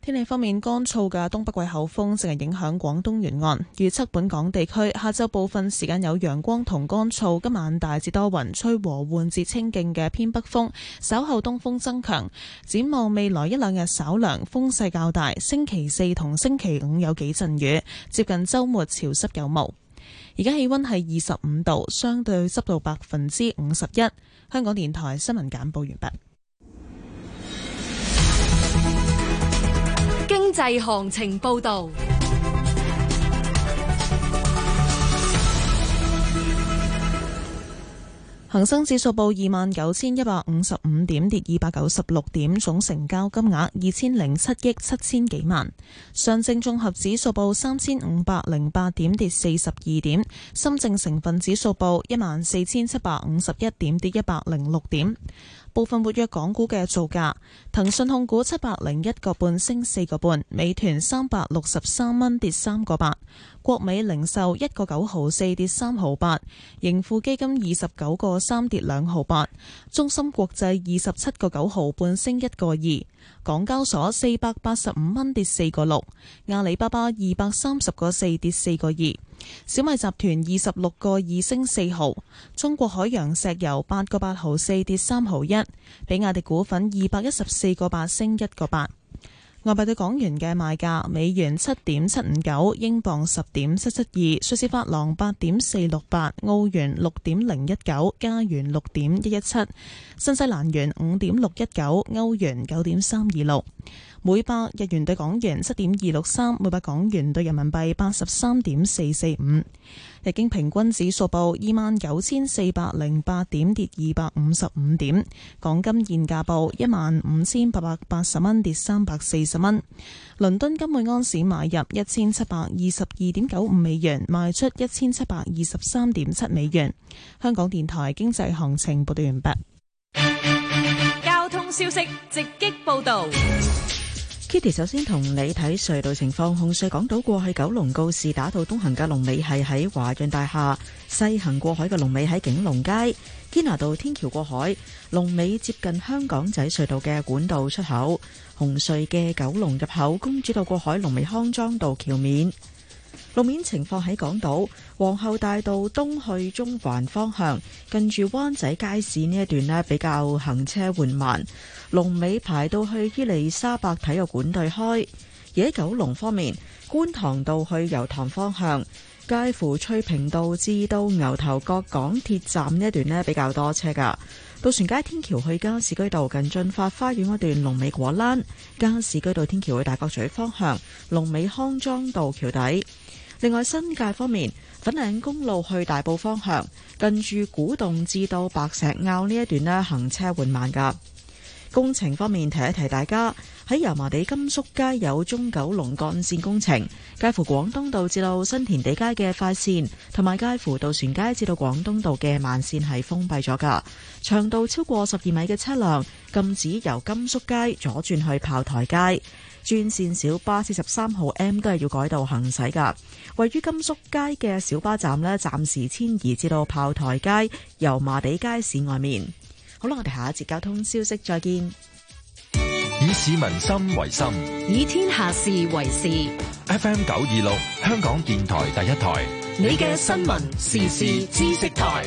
天氣方面，乾燥嘅東北季候風正係影響廣東沿岸，預測本港地區下晝部分時間有陽光同乾燥，今晚大致多雲，吹和緩至清勁嘅偏北風，稍後東風增強。展望未來一兩日稍涼，風勢較大，星期四同星期五有幾陣雨，接近週末潮濕有霧。而家氣溫係25度，相對濕度51%。香港電台新聞簡報完畢。 經濟行情報道。 恒生指數報29,155點，跌296點，總成交金額2007億7千幾萬。上證綜合指數報3,508點，跌42點。深證成分指數報14,751點，跌106點。部分活躍港股嘅造價：騰訊控股701個半升4個半，美團363蚊跌3個8，國美零售1個9毫4跌3毫8，盈富基金29個3跌2毫8，中芯國際27個9毫半升1個2，港交所485蚊跌4個6，阿里巴巴230個4跌4個2。小米集團26個2升4毫，中國海洋石油8個8毫4跌3毫1，比亞迪股份214個8升1個8。外幣對港元嘅賣價：美元7.759，英鎊10.772，瑞士法郎8.468，澳元6.019，加元6.117，新西蘭元5.619，歐元9.326。每百日元對港元7.263，每百港元對人民幣83.445。日經平均指數報29,408點，跌255點。港金現價報15,880蚊，跌340蚊。倫敦金每安士買入1722.95美元，賣出1723.7美元。香港電台經濟行情報道完畢。 交通消息直擊報道。 Kitty 首先同你睇隧道情況，紅隧港島過去九龍告士打道東行嘅龍尾係喺華潤大廈，西行過海嘅龍尾喺景隆街，堅拿道天橋過海龍尾接近香港仔隧道嘅管道出口，紅隧嘅九龍入口公主道過海龍尾康莊道橋面。路面情況喺港島皇后大道東去中環方向，近住灣仔街市呢一段呢比較行車緩慢，龍尾排到去伊利沙伯體育館對開。而喺九龍方面，觀塘道去油塘方向，介乎翠屏道至到牛頭角港鐵站呢一段呢比較多車噶。渡船街天橋去加士居道近駿發花園嗰段龍尾果欄，加士居道天橋去大角咀方向龍尾康莊道橋底。另外新界方面，粉嶺公路去大埔方向近住古洞至到白石坳呢一段呢行車緩慢噶。工程方面，提一提大家，喺油麻地甘肅街有中九龍幹線工程，介乎廣東道至到新田地街嘅快線，同埋介乎渡船街至到廣東道嘅慢線係封閉咗噶。長度超過12米嘅車輛禁止由甘肅街左轉去炮台街。專線小巴43號 M 都係要改道行駛噶。位於甘肅街嘅小巴站呢，暫時遷移至到炮台街、油麻地街市外面。好啦，我哋下一節交通消息再見。 以市民心為心， 以天下事為事。 FM 926，香港電台第一台， 你嘅新聞時事知識台。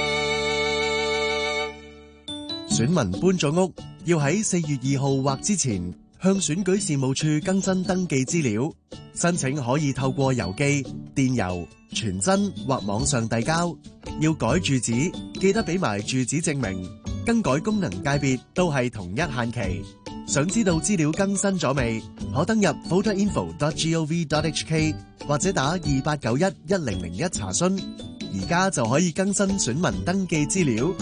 選民搬咗屋，要喺4月2號或之前向選舉事務處更新登記資料。申請可以透過郵寄、電郵、傳真或網上遞交。要改住址，記得俾埋住址證明。更改功能界別都係同一限期。想知道資料更新咗未？可登入 voterinfo.gov.hk 或者打28911001查詢。而家就可以更新選民登記資料。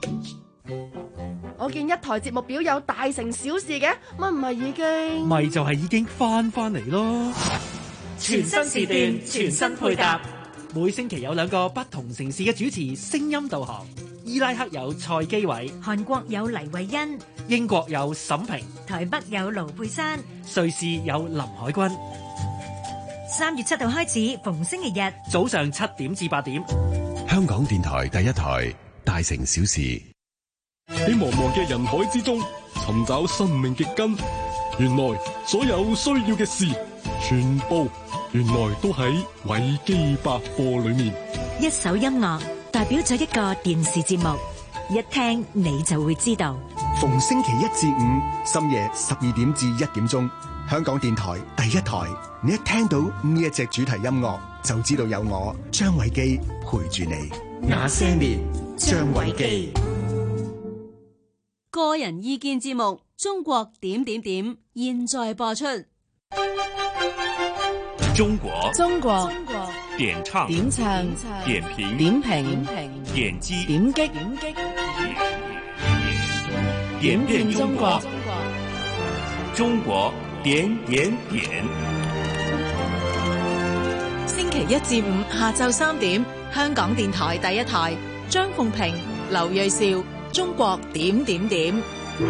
我見一台節目表有大成小事嘅，乜唔係已經？ 咪就係已經翻嚟咯！ 全新時段，全新配搭， 每星期有2個不同城市嘅主持聲音導航。伊拉克有蔡基偉， 韓國有黎慧欣， 英國有沈平， 台北有盧佩珊， 瑞士有林海軍。 3月7號開始，逢星期日早上7點至8點， 香港電台第一台，大城小事。 喺茫茫嘅人海之中尋找生命嘅根， 原來所有需要嘅事，全部原來都喺維基百科裏面。 一首音樂代表咗一個電視節目，一聽你就會知道。 逢星期一至五深夜12點至1點鐘，香港電台第一台，你一聽到呢一隻主題音樂，就知道有我張偉基陪住你。那些年，張偉基。 個人意見節目《中國點點點》現在播出。 中國點唱點評點擊點變中國，中國點。 星期一至五下晝3點，香港電台第一台，張鳳平、劉銳紹，中國點點點。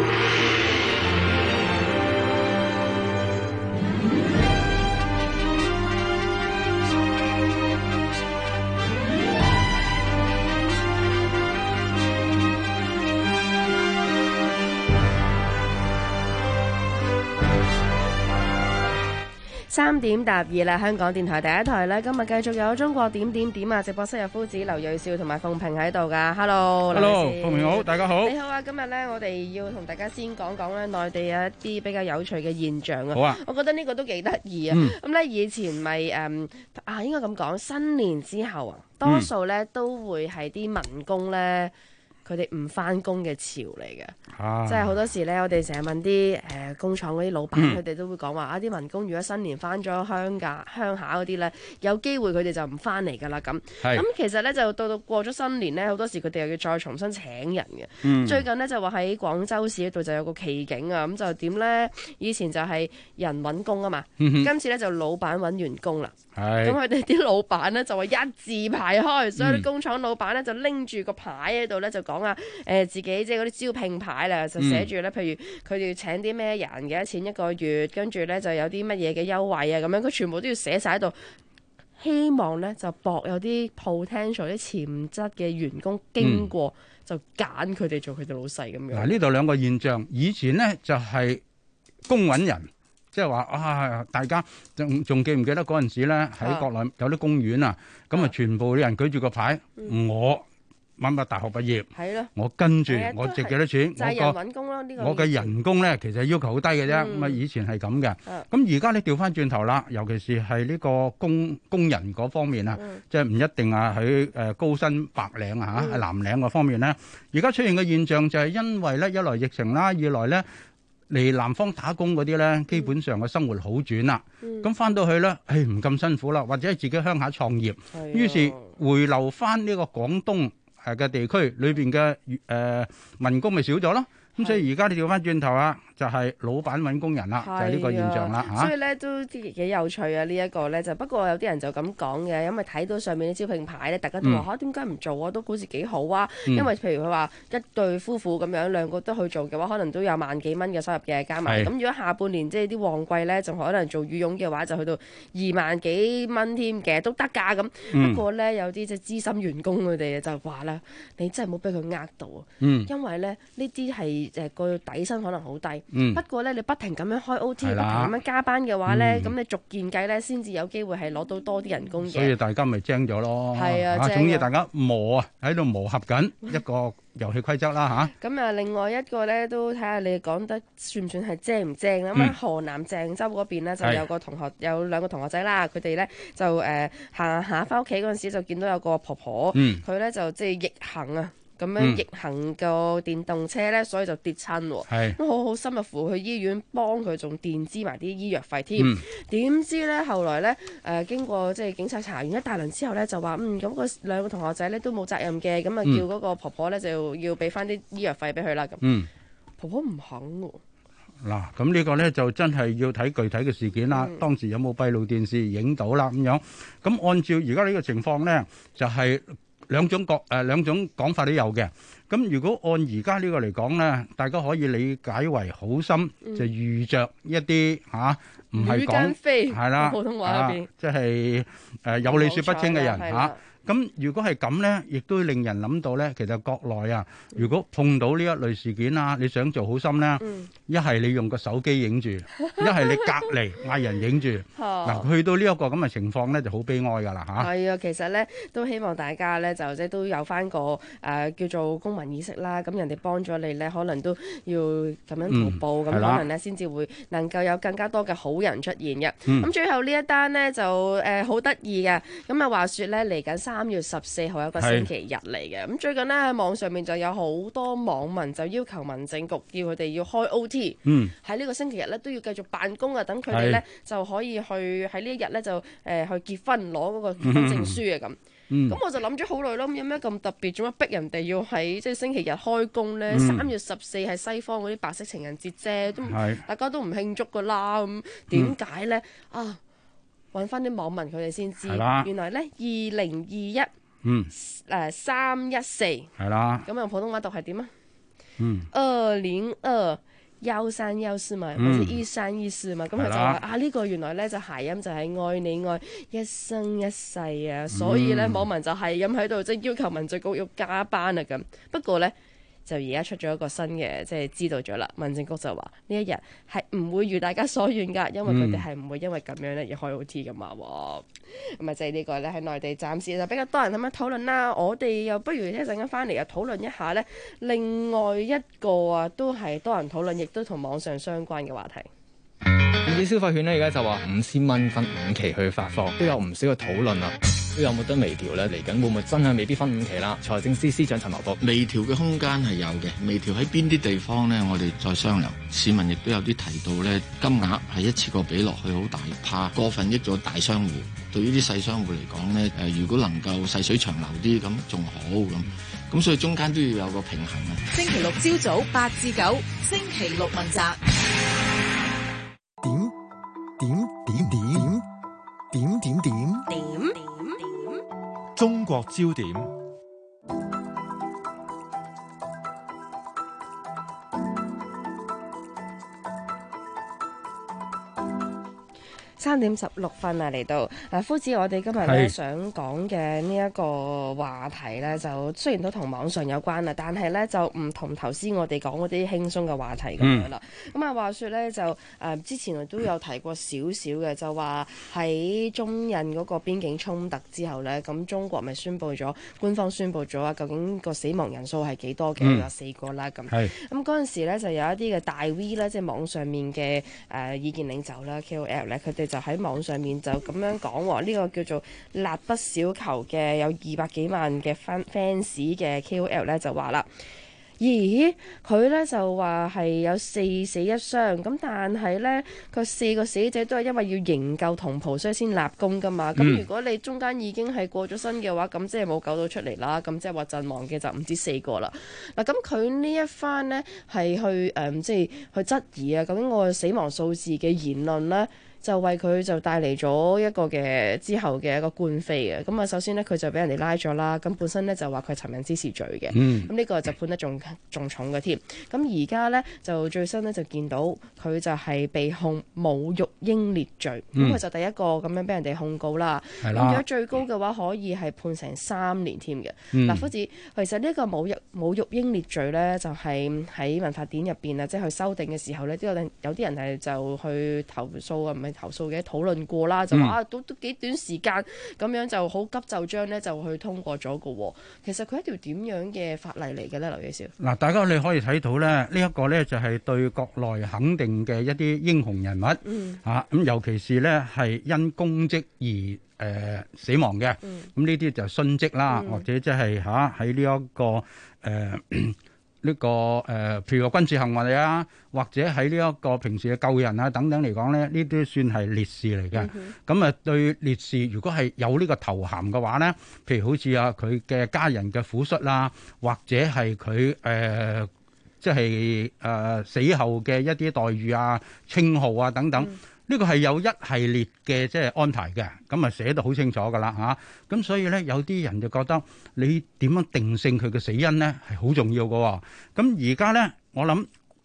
3點答2啦，香港電台第一台咧，今日繼續有中國點點點啊！直播室有夫子劉銳紹同埋鳳平喺度噶 ，Hello， 鳳平好，大家好。 你好啊，今日咧我哋要同大家先講講咧內地有一啲比較有趣嘅現象啊。 好啊， 我覺得呢個都幾得意啊。咁咧以前咪應該咁講，新年之後啊，多數咧都會係啲民工咧。佢哋唔返工嘅潮嚟嘅，即係好多時咧，我哋成日問啲工廠嗰啲老闆，佢哋都會講話啲民工如果新年返咗鄉下嗰啲咧，有機會佢哋就唔返嚟㗎啦咁。咁其實咧就到過咗新年咧，好多時佢哋又要再重新請人嘅。最近咧就話喺廣州市嗰度就有個奇景啊，咁就點咧？以前就係人揾工啊嘛，今次咧就老闆揾員工啦。咁佢哋啲老闆咧就話一字排開，所有啲工廠老闆咧就拎住個牌喺度咧就講啊，自己即係嗰啲招聘牌啦，就寫住咧，譬如佢哋要請啲咩人，幾多錢一個月，跟住咧就有啲乜嘢嘅優惠啊，咁樣佢全部都要寫晒喺度，希望咧就博有啲 potential 啲潛質嘅員工經過，就揀佢哋做佢哋老細咁樣。 嗱，呢度兩個現象，以前咧就係工揾人。即係話啊！大家仲記唔記得嗰陣時咧喺國內有啲公園啊？咁啊，全部啲人舉住個牌，我乜大學畢業，我跟住我值幾多錢， 就係人揾工咯。呢個我嘅人工咧其實要求好低嘅啫。咁啊，以前係咁嘅。咁而家你調翻轉頭啦，尤其是係呢個工人嗰方面啊，即係唔一定啊喺高薪白領啊嚇，藍領嗰方面咧，而家出現嘅現象就係因為咧一來疫情啦，二來咧。嚟南方打工嗰啲咧，基本上嘅生活好轉啦。咁翻到去咧，唔咁辛苦啦，或者係自己鄉下創業，於是回流翻呢個廣東嘅地區裏邊嘅民工咪少咗咯。咁所以而家你調翻轉頭啊，就係老闆揾工人啦，就係呢個現象啦嚇。 所以咧都幾有趣啊！呢一個咧就不過有啲人就咁講嘅，因為睇到上面啲招聘牌咧，大家都話嚇點解唔做啊？都好似幾好啊！因為譬如佢話一對夫婦咁樣兩個都去做嘅話，可能都有萬幾蚊嘅收入嘅加埋。咁如果下半年即係啲旺季咧，仲可能做羽絨嘅話，就去到2萬幾蚊添嘅都得㗎咁。不過咧有啲即係資深員工佢哋就話啦，你真係唔好俾佢呃到啊！因為咧呢啲係個底薪可能好低，不過咧你不停咁樣開 OT， 不停咁樣加班嘅話咧，咁你逐件計咧，先至有機會係攞到多啲人工嘅。 所以大家咪精咗咯。 係啊， 總之大家喺度磨合緊一個遊戲規則啦嚇。 咁啊，另外一個咧都睇下你講得算唔算係正唔正啦？咁河南鄭州嗰邊咧就有個同學，有兩個同學仔啦，佢哋咧就行下翻屋企嗰陣時就見到有個婆婆，佢咧就即係逆行啊。咁樣逆行個電動車咧，所以就跌親喎。咁好心入乎去醫院幫佢，仲墊支埋啲醫藥費添。點知咧後來咧經過即係警察查完一大輪之後咧，就話咁個兩個同學仔咧都冇責任嘅，咁啊叫嗰個婆婆咧就要俾翻啲醫藥費俾佢啦。咁婆婆唔肯喎。 嗱，咁呢個咧就真係要睇具體嘅事件啦。當時有冇閉路電視影到啦咁樣？咁按照而家呢個情況咧，就係。兩種講法都有嘅。咁如果按而家呢個嚟講咧，大家可以理解為好心，就遇着一啲唔係講係啦， 普通話嗰邊即係有理說不清嘅人嚇。 咁如果係咁咧，亦都令人諗到咧，其實國內啊，如果碰到呢一類事件啊，你想做好心咧，一係你用個手機影住，一係你隔離嗌人影住。嗱，去到呢一個咁嘅情況咧，就好悲哀㗎啦嚇。 係啊，其實咧都希望大家咧就即係都有翻個叫做公民意識啦。咁人哋幫咗你咧，可能都要咁樣圖報，咁可能咧先至會能夠有更加多嘅好人出現嘅。咁最後呢一單咧就好得意嘅。咁啊話説咧嚟緊3月14號有個星期日嚟嘅。咁最近咧喺網上面就有好多網民就要求民政局叫佢哋要開 OT，喺呢個星期日咧都要繼續辦公啊，等佢哋咧就可以去喺呢一日咧就去結婚攞嗰個結婚證書啊咁。咁我就諗咗好耐咯，有咩咁特別？做乜逼人哋要喺即係星期日開工咧？3月14係西方嗰啲白色情人節啫，都大家都唔慶祝噶啦。咁點解咧？揾翻啲網民佢哋先知，原來咧2021 314 係啦。 咁用普通話讀係點啊？202 1314嘛，或者1314嘛，咁佢就話呢個原來咧就諧音就係愛你愛一生一世啊，所以咧網民就係咁喺度即係要求民政局要加班啊咁。不過咧就而家出咗一個新嘅，即係知道咗啦。民政局就話呢一日係唔會如大家所願㗎，因為佢哋係唔會因為咁樣咧而開 OT 㗎嘛。咁啊，即係呢個咧喺內地暫時就比較多人咁樣討論啦。我哋又不如一陣間翻嚟又討論一下咧，另外一個啊都係多人討論，亦都同網上相關嘅話題。 電子消費券咧，而家就話5000蚊分5期去發放，都有唔少嘅討論啊。都有冇得微調咧？嚟緊會唔會真係未必分5期啦？財政司司長陳茂波， 微調嘅空間係有嘅，微調喺邊啲地方咧？我哋再商量。市民亦都有啲提到咧，金額係一次過俾落去好大，怕過分益咗大商戶。對於啲細商戶嚟講咧，如果能夠細水長流啲，咁仲好咁。所以中間都要有個平衡啊。 星期六朝早8至9，星期六問責。點中國焦點。 3點16分啊，嚟到夫子，我哋今日咧想講嘅呢一個話題咧，就雖然都同網上有關啦，但係咧就唔同頭先我哋講嗰啲輕鬆嘅話題咁樣啦。咁話說咧就之前我都有提過少少嘅，就話喺中印嗰個邊境衝突之後咧，咁中國咪官方宣佈咗啊，究竟個死亡人數係幾多嘅？有4個啦咁。咁嗰陣時咧就有一啲嘅大 V 咧，即係網上面嘅意見領袖啦 KOL 咧，佢哋就喺網上面就咁樣講喎，呢個叫做蠟筆小球嘅有200幾萬嘅 fans 嘅 KOL 咧就話啦，咦佢咧就話係有4死1傷，咁但係咧佢4個死者都係因為要營救同袍所以先立功噶嘛，咁如果你中間已經係過咗身嘅話，咁即係冇救到出嚟啦，咁即係話陣亡嘅就唔止4個啦。嗱，咁佢呢一番呢係去即係去質疑啊，究竟個死亡數字嘅言論咧，就為佢就帶嚟咗一個嘅之後嘅一個官非嘅。咁啊首先呢，佢就俾人哋拉咗啦，咁本身呢，就話佢係尋釁滋事罪嘅，咁呢個就判得仲重嘅添。咁而家呢，就最新呢，就見到佢就係被控侮辱英烈罪，咁佢就第一個咁樣俾人哋控告啦。咁如果最高嘅話可以係判成3年添嘅。嗱，夫子，其實呢個侮辱英烈罪呢，就係喺民法典入邊啊，即係去修訂嘅時候呢，都有啲人係就去投訴啊，唔係投訴嘅討論過啦，就話都幾短時間咁樣就好急就章咧就去通過咗嘅。其實佢係一條點樣嘅法例嚟嘅咧？劉喜少嗱，大家你可以睇到咧，呢一個咧就係對國內肯定嘅一啲英雄人物咁尤其是咧係因公職而死亡嘅，咁呢啲就殉職啦，或者即係喺呢一個譬如個軍事行為啊，或者喺呢一個平時嘅救人啊等等嚟講咧，呢啲算係烈士嚟嘅。咁對烈士，如果係有呢個頭銜嘅話咧，譬如好似佢嘅家人嘅撫恤啦，或者係佢即係死後嘅一啲待遇啊、稱號啊等等。呢個係有一系列嘅即係安排嘅，咁寫得好清楚㗎啦嚇。咁所以咧，有啲人就覺得你點樣定性佢嘅死因咧係好重要嘅。咁而家咧，我諗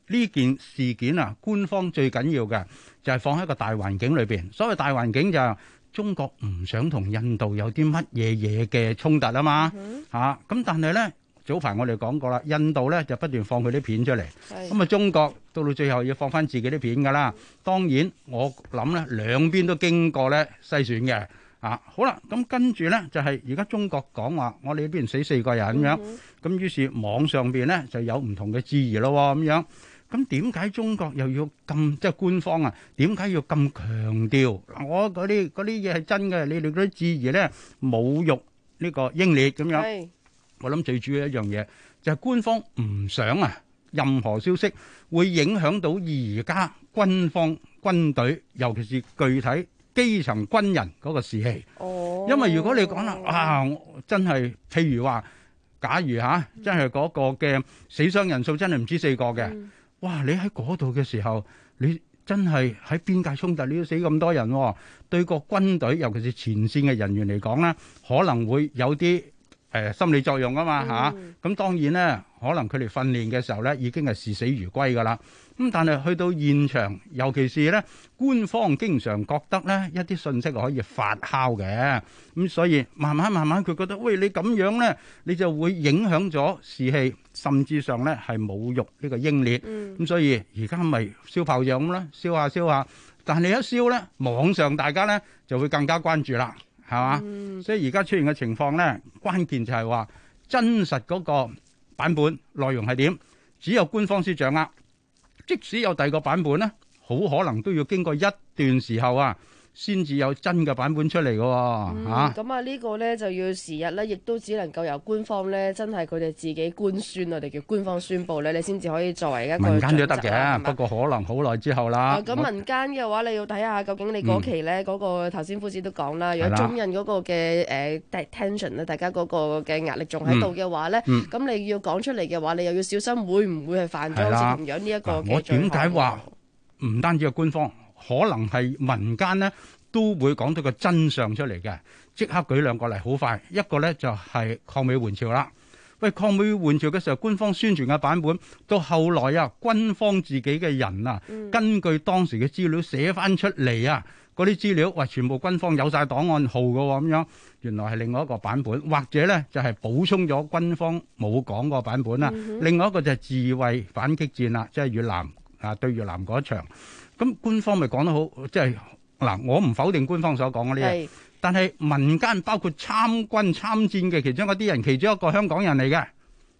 呢件事件啊，官方最緊要嘅就係放喺個大環境裏邊。所謂大環境就係中國唔想同印度有啲乜嘢嘅衝突啊嘛嚇。咁但係咧，早排我哋講過啦，印度咧就不斷放佢啲片出嚟，咁啊中國到最後要放翻自己啲片㗎啦。當然我諗咧兩邊都經過咧篩選嘅。好啦，咁跟住咧就係而家中國講話，我哋呢邊死4個人咁樣，咁於是網上邊咧就有唔同嘅質疑咯咁樣。咁點解中國又要咁即係官方啊？點解要咁強調我嗰啲嘢係真嘅？你哋嗰啲質疑咧侮辱呢個英烈咁樣。我諗最主要一樣嘢就係官方唔想啊，任何消息會影響到而家軍方軍隊，尤其是具體基層軍人嗰個士氣。因為如果你講啦，真係譬如話，假如真係嗰個嘅死傷人數真係唔知4個嘅，哇！你喺嗰度嘅時候，你真係喺邊界衝突，你要死咁多人，對個軍隊，尤其是前線嘅人員嚟講咧，可能會有啲心理作用啊嘛嚇。咁當然咧，可能佢哋訓練嘅時候咧，已經係視死如歸噶啦。咁但係去到現場，尤其是咧，官方經常覺得咧一啲信息可以發酵嘅，咁所以慢慢佢覺得，喂，你咁樣咧，你就會影響咗士氣，甚至上咧係侮辱呢個英烈。咁所以而家咪燒炮仗咁啦，燒下，但係你一燒咧，網上大家咧就會更加關注啦，係嘛？所以而家出現嘅情況咧，關鍵就係話真實嗰個版本內容係點，只有官方先掌握。即使有第二個版本咧，好可能都要經過一段時候先至有真嘅版本出嚟嘅喎。 咁啊呢個咧就要時日咧，亦都只能夠由官方咧，真係佢哋自己官宣，我哋叫官方宣佈咧，你先至可以作為一個民間都得嘅，不過可能好耐之後啦。 咁民間嘅話，你要睇下究竟你嗰期咧嗰個頭先夫子都講啦，如果中印嗰個嘅tension 咧，大家嗰個嘅壓力仲喺度嘅話咧，咁你要講出嚟嘅話，你又要小心會唔會係犯咗好似同樣呢一個嘅罪行。 我點解話唔單止係官方，可能係民間咧都會講到個真相出嚟嘅。即刻舉2個例，好快。一個咧就係抗美援朝啦。喂，抗美援朝嘅時候，官方宣傳嘅版本，到後來軍方自己嘅人根據當時嘅資料寫翻出嚟嗰啲資料，全部軍方有晒檔案號嘅喎，咁樣原來係另外一個版本，或者咧就係補充咗軍方冇講個版本啦。另外一個就係自衛反擊戰啦，即係越南對越南嗰一場。咁官方咪講得好，即係嗱，我唔否定官方所講嗰啲嘢，但係民間包括參軍參戰嘅其中一啲人，其中一個香港人嚟嘅，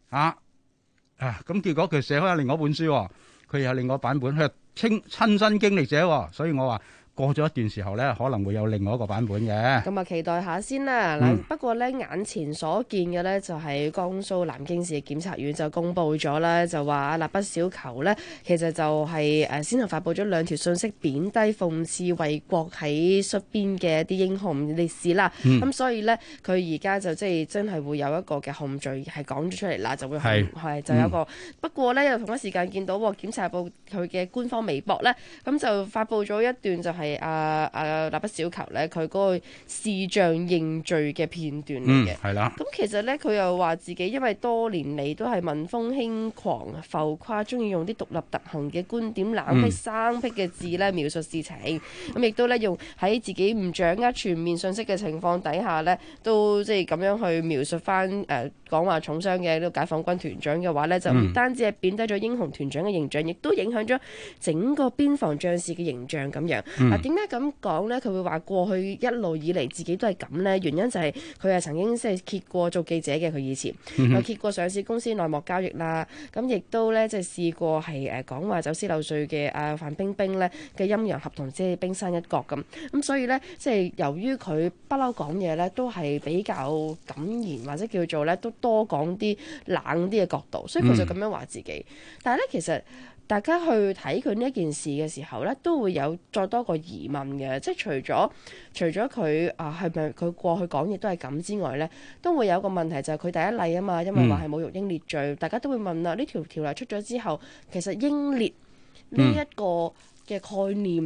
咁結果佢寫開另外一本書，佢有另外一個版本，佢係親身經歷寫，所以我話過咗一段時候咧，可能會有另外一個版本嘅。 咁啊，期待下先啦。不過咧，眼前所見嘅咧，就係江蘇南京市檢察院就公布咗啦，就話蠟筆小球咧，其實就係先後發布咗2條信息，貶低諷刺為國喺戍邊嘅一啲英雄烈士啦。咁所以咧，佢而家就即係真係會有一個嘅控罪係講咗出嚟啦，就會係就有一個。不過咧，又同一時間見到檢察部佢嘅官方微博咧，咁就發布咗一段就係蠟筆小球咧，佢嗰個視像認罪嘅片段嚟嘅。 係啦。 咁其實咧，佢又話自己因為多年嚟都係民風輕狂、浮誇，中意用啲獨立特行嘅觀點、冷僻生僻嘅字咧描述事情。咁亦都咧用喺自己唔掌握全面信息嘅情況底下咧，都即係咁樣去描述翻講話重傷嘅呢個解放軍團長嘅話咧，就唔單止係貶低咗英雄團長嘅形象，亦都影響咗整個邊防將士嘅形象咁樣。點解咁講咧？佢會話過去一路以嚟自己都係咁咧，原因就係佢係曾經即係揭過做記者嘅，佢以前又揭過上市公司內幕交易啦，咁亦都咧即係試過係講話走私漏稅嘅范冰冰咧嘅陰陽合同，即係冰山一角咁所以咧即係由於佢不嬲講嘢咧都係比較敢言，或者叫做咧都多講啲冷啲嘅角度，所以佢就咁樣話自己。但係咧其實大家去睇佢呢一件事嘅時候咧，都會有再多個疑問嘅，即係除咗佢係咪佢過去講嘢都係咁之外咧，都會有一個問題就係佢第一例啊嘛，因為話係侮辱英烈罪，大家都會問啦，呢條條例出咗之後，其實英烈呢一個嘅概念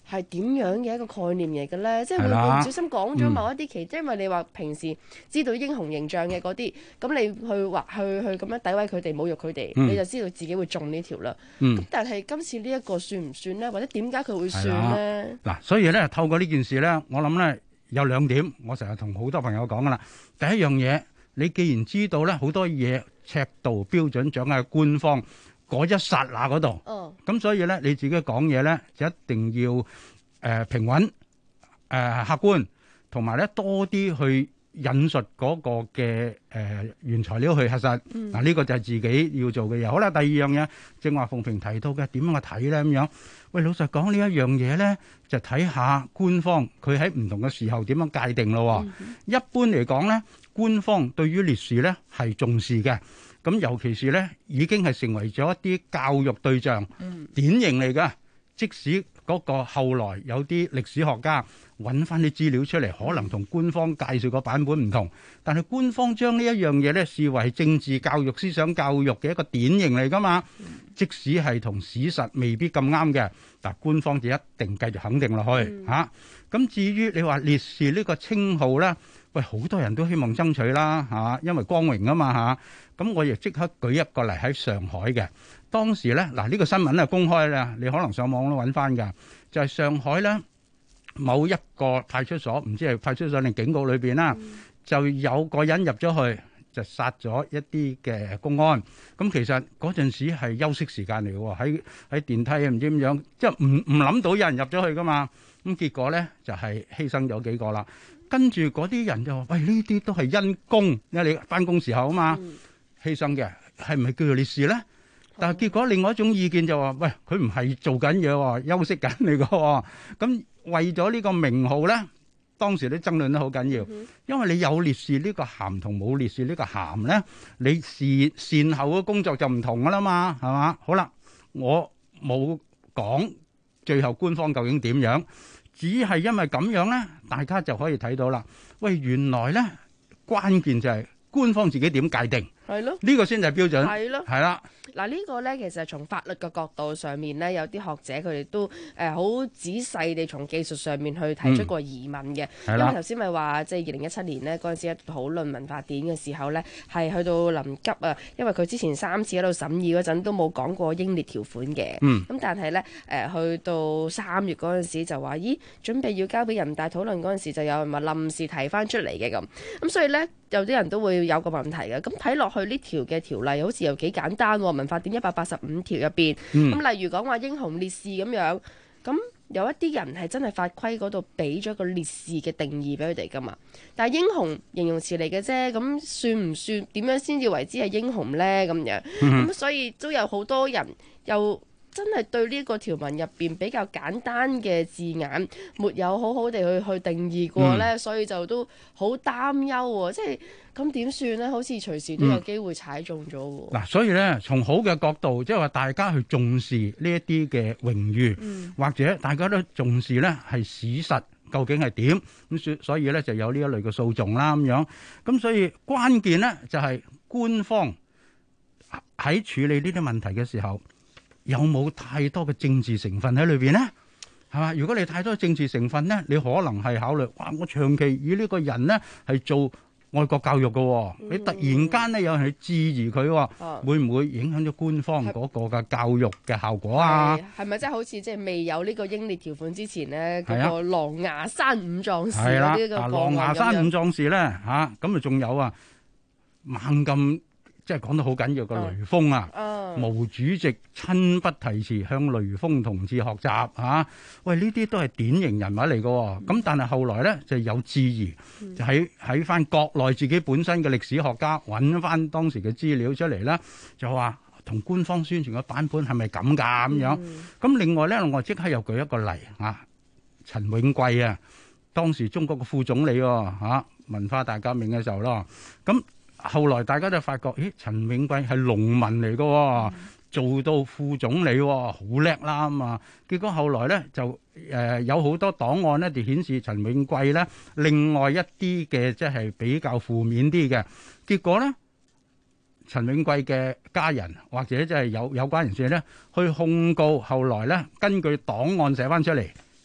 係點樣嘅一個概念嚟嘅咧？即係會唔會唔小心講咗某一啲其，因為你話平時知道英雄形象嘅嗰啲，咁你去話去咁樣詆毀佢哋、侮辱佢哋，你就知道自己會中呢條啦。咁但係今次呢一個算唔算咧？或者點解佢會算咧？ 嗱，所以咧透過呢件事咧，我諗咧有兩點，我成日同好多朋友講噶啦。第一樣嘢，你既然知道咧好多嘢尺度標準掌握喺官方嗰一剎那嗰度，咁所以咧你自己講嘢咧就一定要平穩、客觀，同埋咧多啲去引述嗰個嘅原材料去核實。嗱，呢個就係自己要做嘅嘢。好啦，第二樣嘢，正話鳳萍提到嘅點樣去睇咧咁樣。喂，老實講呢一樣嘢咧，就睇下官方佢喺唔同嘅時候點樣界定咯。一般嚟講咧，官方對於烈士咧係重視嘅。咁尤其是咧，已經係成為咗一啲教育對象，典型嚟㗎。即使嗰個後來有啲歷史學家揾翻啲資料出嚟，可能同官方介紹個版本唔同，但係官方將呢一樣嘢咧視為政治教育、思想教育嘅一個典型嚟㗎嘛。即使係同史實未必咁啱嘅，但官方就一定繼續肯定落去嚇。咁至於你話烈士呢個稱號咧，喂，好多人都希望爭取啦嚇，因為光榮啊嘛嚇。咁我亦即刻舉一個嚟喺上海嘅，當時咧嗱呢個新聞係公開啦，你可能上網都揾翻㗎，就係上海咧某一個派出所，唔知係派出所定警局裏邊啦，就有個人入咗去就殺咗一啲嘅公安。咁其實嗰陣時係休息時間嚟嘅，喺電梯唔知點樣，即係唔諗到有人入咗去㗎嘛。咁結果咧就係犧牲咗幾個啦。跟住嗰啲人就話：喂，呢啲都係因公，因為你翻工時候啊嘛。犧牲嘅係唔係叫做烈士咧？但係結果另外一種意見就話：喂，佢唔係做緊嘢喎，休息緊嚟嘅喎。咁為咗呢個名號咧，當時啲爭論都好緊要，因為你有烈士呢個銜同冇烈士呢個銜咧，你善後嘅工作就唔同㗎啦嘛，係嘛？好啦，我冇講最後官方究竟點樣，只係因為咁樣咧，大家就可以睇到啦。喂，原來咧關鍵就係官方自己點界定， 係咯， 呢個先係標準， 係咯， 係啦。 嗱呢個咧，其實從法律嘅角度上面咧，有啲學者佢哋都好仔細地從技術上面去提出過疑問嘅。因為頭先咪話即係2017年呢嗰陣時討論民法典嘅時候咧，係去到臨急啊，因為佢之前3次喺度審議嗰陣都冇講過英烈條款嘅。咁但係咧去到3月嗰陣時就話，咦，準備要交俾人大討論嗰陣時，就有人話臨時提翻出嚟嘅咁。咁所以咧有啲人都會有個問題嘅。咁睇落去呢條嘅條例好似又幾簡單喎。民法典185條入邊，咁例如講話英雄烈士咁樣，咁有一啲人係真係法規嗰度俾咗個烈士嘅定義俾佢哋噶嘛，但係英雄形容詞嚟嘅啫，咁算唔算點樣先至為之係英雄呢？咁樣，咁所以都有好多人又真係對呢個條文入邊比較簡單嘅字眼，沒有好好地去定義過呢，所以就都好擔憂喎，即係。咁點算咧？好似隨時都有機會踩中咗喎。嗱， 所以咧，從好嘅角度，即係話大家去重視呢一啲嘅榮譽，或者大家都重視咧係史實究竟係點咁，所以咧就有呢一類嘅訴訟啦咁樣。咁所以關鍵咧就係官方喺處理呢啲問題嘅時候，有冇太多嘅政治成分喺裏邊咧？係嘛？如果你太多政治成分咧，你可能係考慮哇，我長期與呢個人咧係做愛國教育嘅，你突然間咧有人去質疑佢，會唔會影響咗官方嗰個嘅教育嘅效果啊？ 係咪即係好似即係未有呢個英烈條款之前咧，嗰個狼牙山五壯士嗰啲嘅狼牙山五壯士咧嚇，咁啊仲有啊猛咁即係講得好緊要個雷鋒啊，毛主席親筆題詞向雷鋒同志學習嚇。喂，呢啲都係典型人物嚟嘅，咁但係後來咧就有質疑，就喺翻國內自己本身嘅歷史學家揾翻當時嘅資料出嚟啦，就話同官方宣傳嘅版本係咪咁㗎咁樣？咁另外咧，我即刻又舉一個例啊，陳永貴啊，當時中國嘅副總理嚇，文化大革命嘅時候咯，咁。後來大家都發覺，咦，陳永貴係農民嚟嘅，做到副總理，好叻啦嘛。結果後來咧就有好多檔案咧，就顯示陳永貴咧另外一啲嘅即係比較負面啲嘅。結果咧，陳永貴嘅家人或者即係有關人士咧去控告，後來咧根據檔案寫翻出嚟，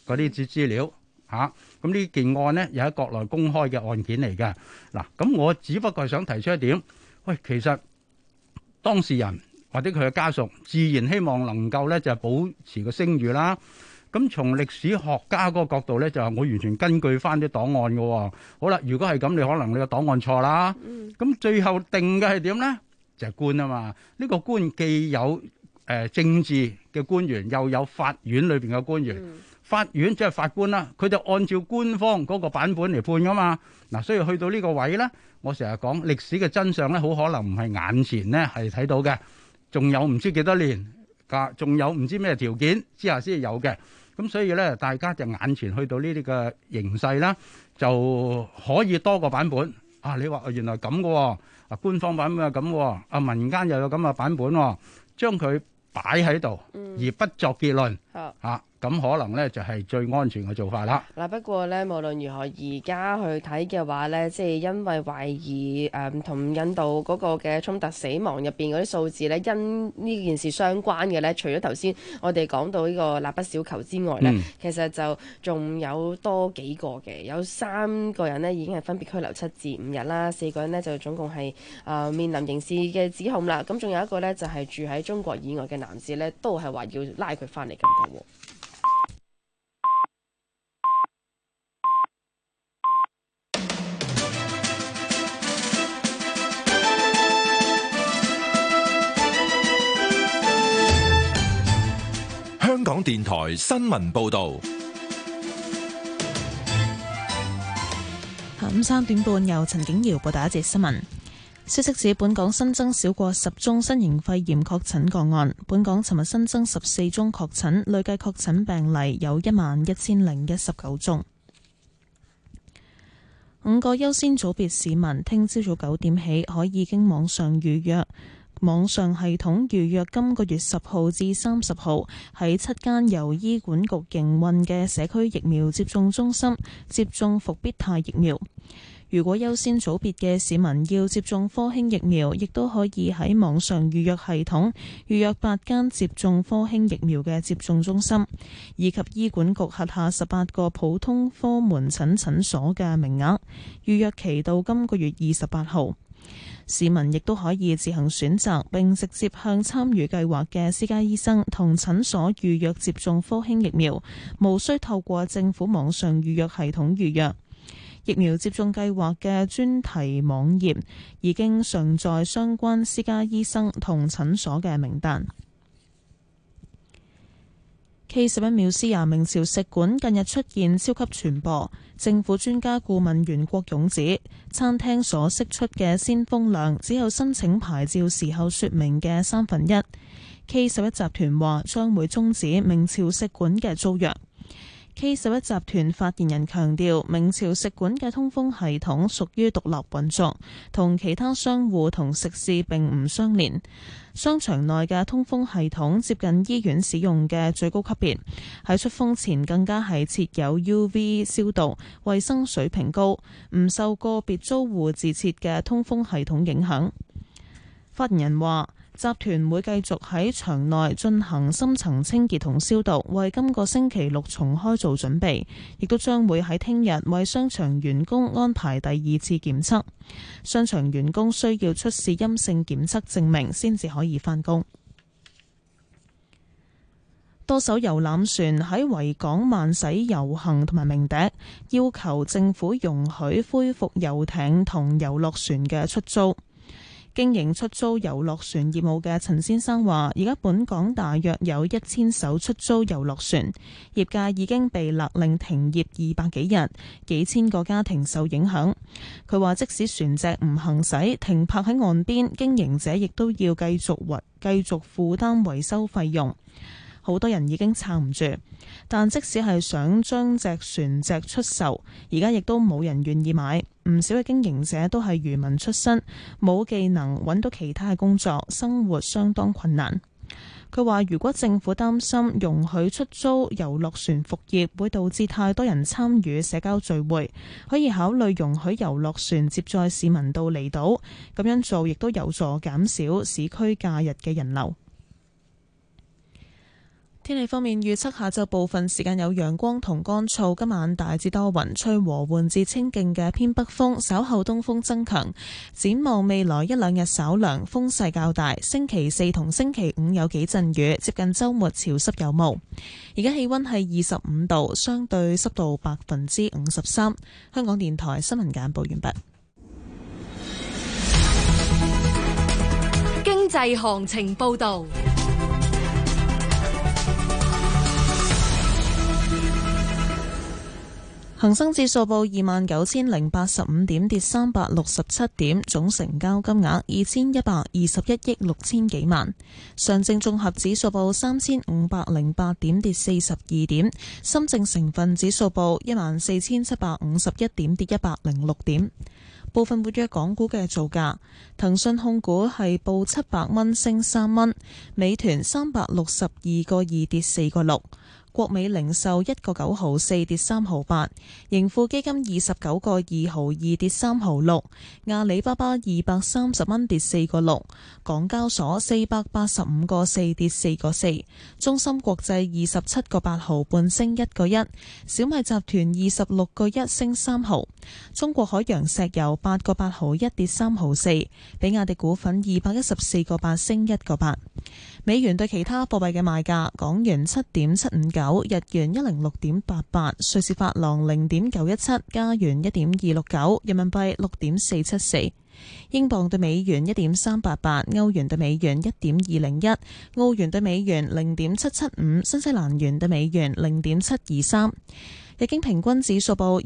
嗰啲資料嚇。咁呢件案呢，又喺國內公開嘅案件嚟嘅。嗱，咁我只不過係想提出一點，喂，其實當事人或者佢嘅家屬自然希望能夠咧就係保持個聲譽啦。咁從歷史學家嗰個角度咧，就係我完全根據翻啲檔案嘅喎。好啦，如果係咁，你可能你個檔案錯啦。咁最後定嘅係點咧？就係官啊嘛。呢個官既有政治嘅官員，又有法院裏邊嘅官員。法院即係法官啦，佢就按照官方嗰個版本嚟判噶嘛。嗱，所以去到呢個位咧，我成日講歷史嘅真相咧，好可能唔係眼前咧係睇到嘅，仲有唔知幾多年，仲有唔知咩條件之下先有嘅。咁所以咧，大家就眼前去到呢啲嘅形勢啦，就可以多個版本。啊，你話原來咁嘅喎，啊官方版本又咁喎，啊民間又有咁嘅版本喎，將佢擺喺度而不作結論咁可能咧就係最安全嘅做法啦。 嗱，不過咧，無論如何，而家去睇嘅話咧，即係因為懷疑同印度嗰個嘅衝突死亡入邊嗰啲數字咧，因呢件事相關嘅咧，除咗頭先我哋講到呢個蠟筆小球之外咧，其實就仲有多幾個嘅，有3個人呢已經係分別拘留7至5日啦，4個人呢就總共係面臨刑事嘅指控啦。咁仲有一個咧就係住喺中國以外嘅男子咧，都係話要拉佢翻嚟咁講喎。 香港電台新聞報道， 下午3點半由陳景瑤報道一節新聞。消息指，本港新增少過10宗新型肺炎確診個案。本港尋日新增14宗確診，累計確診病例有11019宗。5個優先組別市民聽朝早9點起可以經網上預約。網上系統預約今個月10號至30號喺7間由醫管局營運嘅社區疫苗接種中心接種復必泰疫苗。如果優先組別嘅市民要接種科興疫苗，亦都可以喺網上預約系統預約8間接種科興疫苗嘅接種中心，以及醫管局轄下18個普通科門診診所嘅名額。預約期到今個月28號。市民亦都可以自行選擇並直接向參與計劃嘅私家醫生同診所預約接種科興疫苗，無需透過政府網上預約系統預約。疫苗接種計劃嘅專題網頁已經上載相關私家醫生同診所嘅名單。K11 妙思雅明朝食館近日出現超級傳播，政府專家顧問袁國勇指，餐廳所釋出嘅鮮風量只有申請牌照時候說明嘅1/3。K11 集團話將會終止明朝食館嘅租約。K11 集團發言人強調，明朝食館嘅通風系統屬於獨立運作，同其他商戶同食肆並唔相連。商場內嘅通風系統接近醫院使用嘅最高級別，喺出風前更加係設有 UV 消毒，衛生水平高，唔受個別租戶自設嘅通風系統影響。發言人話，集團會繼續喺場內進行深層清潔同消毒，為今個星期6重開做準備，亦都將會喺聽日為商場員工安排第2次檢測。商場員工需要出示陰性檢測證明先至可以返工。多艘遊覽船喺維港慢駛遊行同埋鳴笛，要求政府容許恢復遊艇同遊樂船嘅出租。經營出租遊樂船業務嘅陳先生話，而家本港大約有1000艘出租遊樂船，業界已經被勒令停業200幾日，幾千個家庭受影響。佢話即使船隻唔行駛，停泊喺岸邊，經營者亦都要繼續負擔維修費用。好多人已經撐唔住，但即使係想將隻船隻出售，而家亦都冇人願意買。唔少嘅經營者都係漁民出身，冇技能揾到其他嘅工作，生活相當困難。佢話如果政府擔心容許出租遊樂船復業會導致太多人參與社交聚會，可以考慮容許遊樂船接載市民到離島，咁樣做亦都有助減少市區假日嘅人流。 天氣方面預測下晝部分時間有陽光同乾燥，今晚大致多雲，吹和緩至清勁嘅偏北風，稍後東風增強。展望未來一兩日稍涼，風勢較大。星期四同星期五有幾陣雨，接近週末潮濕有霧。而家氣溫係25度，相對濕度53%。香港電台新聞簡報完畢。 經濟行情報導。 恒生指數報29,085點，跌367點，總成交金額2121億6千幾萬。上證綜合指數報3,508點，跌42點。深證成分指數報14,751點，跌106點。部分活躍港股嘅造價，騰訊控股係報700蚊，升3蚊；美團362個2，跌4個6。國美零售1個9毫4，跌3毫8，盈富基金29個2毫2，跌3毫6，阿里巴巴230蚊，跌4個6，港交所485個4，跌4個4，中芯國際27個8毫半，升1個1，小米集團26個1，升3毫，中國海洋石油8個8毫1，跌3毫4，比亞迪股份214個8，升1個8。美元對其他貨幣嘅賣價：港元7.759，日元106.88，瑞士法郎0.917，加元1.269，人民幣6.474，英鎊對美元1.388，歐元對美元1.201，澳元對美元0.775，新西蘭元對美元0.723。日經平均指數報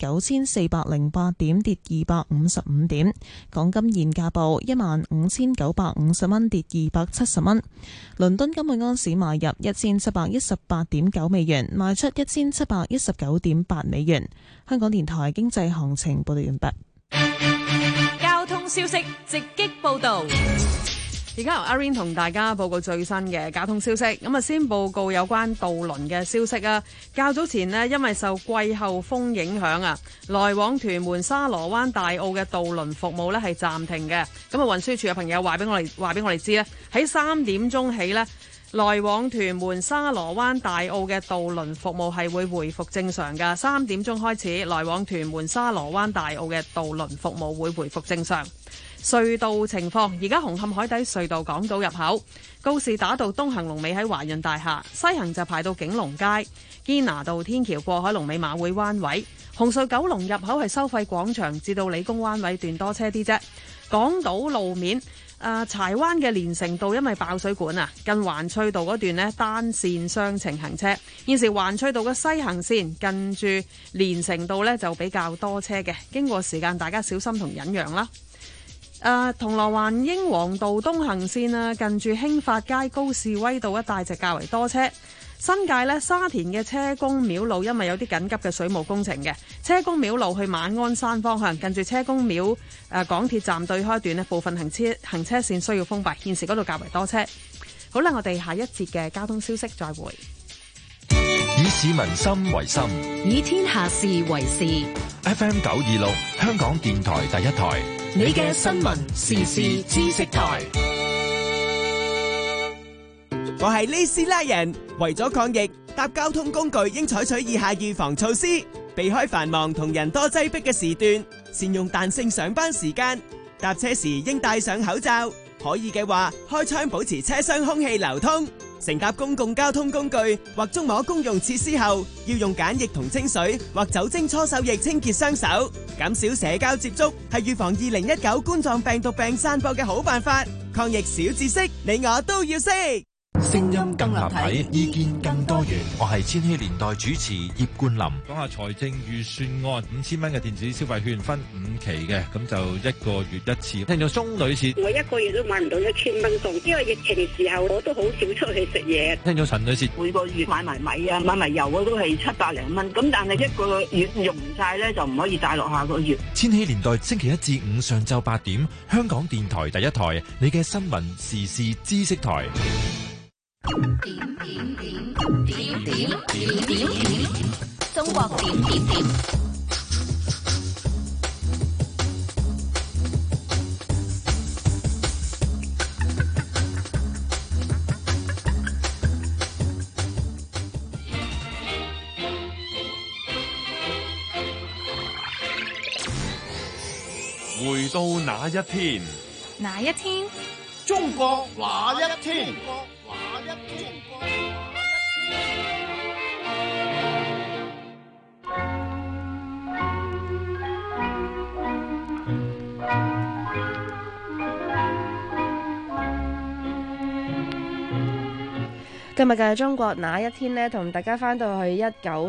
29,408點，跌255點。港金現價報15,950蚊，跌270蚊。倫敦金每安士買入1718.9美元，賣出1719.8美元。香港電台經濟行情報道完畢。 交通消息直擊報道。 而家由阿 Rain 同大家報告最新嘅交通消息。咁啊，先報告有關渡輪嘅消息啊。較早前呢，因為受季候風影響啊，來往屯門沙螺灣大澳嘅渡輪服務呢係暫停嘅。咁啊，運輸署嘅朋友話俾我哋知呢，喺3點鐘起呢，來往屯門沙螺灣大澳嘅渡輪服務係會回復正常㗎。3點鐘開始，來往屯門沙螺灣大澳嘅渡輪服務會回復正常。隧道情況，而家紅磡海底隧道港島入口告士打道東行龍尾喺華潤大廈，西行就排到景隆街。堅拿道天橋過海龍尾馬會灣位，紅隧九龍入口係收費廣場至到理工灣位段多車啲啫。港島路面柴灣嘅連城道因為爆水管啊，近環翠道嗰段呢單線雙程行車。現時環翠道嘅西行線近住連城道呢就比較多車嘅，經過時間大家小心同忍讓啦。銅鑼灣英皇道東行線啊，近住興發街高士威道一帶就較為多車。新界呢，沙田嘅車公廟路因為有啲緊急嘅水務工程嘅，車公廟路去馬鞍山方向近住車公廟港鐵站對開段呢部分行車線需要封閉，現時嗰度較為多車。好啦，我哋下一節嘅交通消息再會。 以市民心為心， 以天下事為事。 FM 926，香港電台第一台， 你嘅新聞時事知識台。 我係呢斯拉人，為咗抗疫，搭交通工具應採取以下預防措施：避開繁忙同人多擠迫嘅時段，善用彈性上班時間，搭車時應戴上口罩，可以嘅話開窗保持車廂空氣流通。乘搭公共交通工具或觸摸公用設施後，要用梘液同清水或酒精搓手液清潔雙手，減少社交接觸，係預防2019冠狀病毒病散播嘅好辦法。抗疫小知識，你我都要識。 聲音更立體，意見更多元。我係千禧年代主持葉冠霖。 講下財政預算案，5000蚊嘅電子消費券分5期嘅，咁就1個月1次。聽咗鍾女士， 我1個月都買唔到1000蚊餸，因為疫情時候我都好少出去食嘢。 聽咗陳女士， 每個月買埋米啊，買埋油啊，都係700零蚊，咁但係1個月用唔晒咧，就唔可以帶落下個月。 千禧年代星期1至5上晝8點，香港電台第一台，你嘅新聞時事知識台。 中國點。 回到那一天， 哪一天？ 中國那一天？ 今日嘅中國那一天呢，同大家翻到去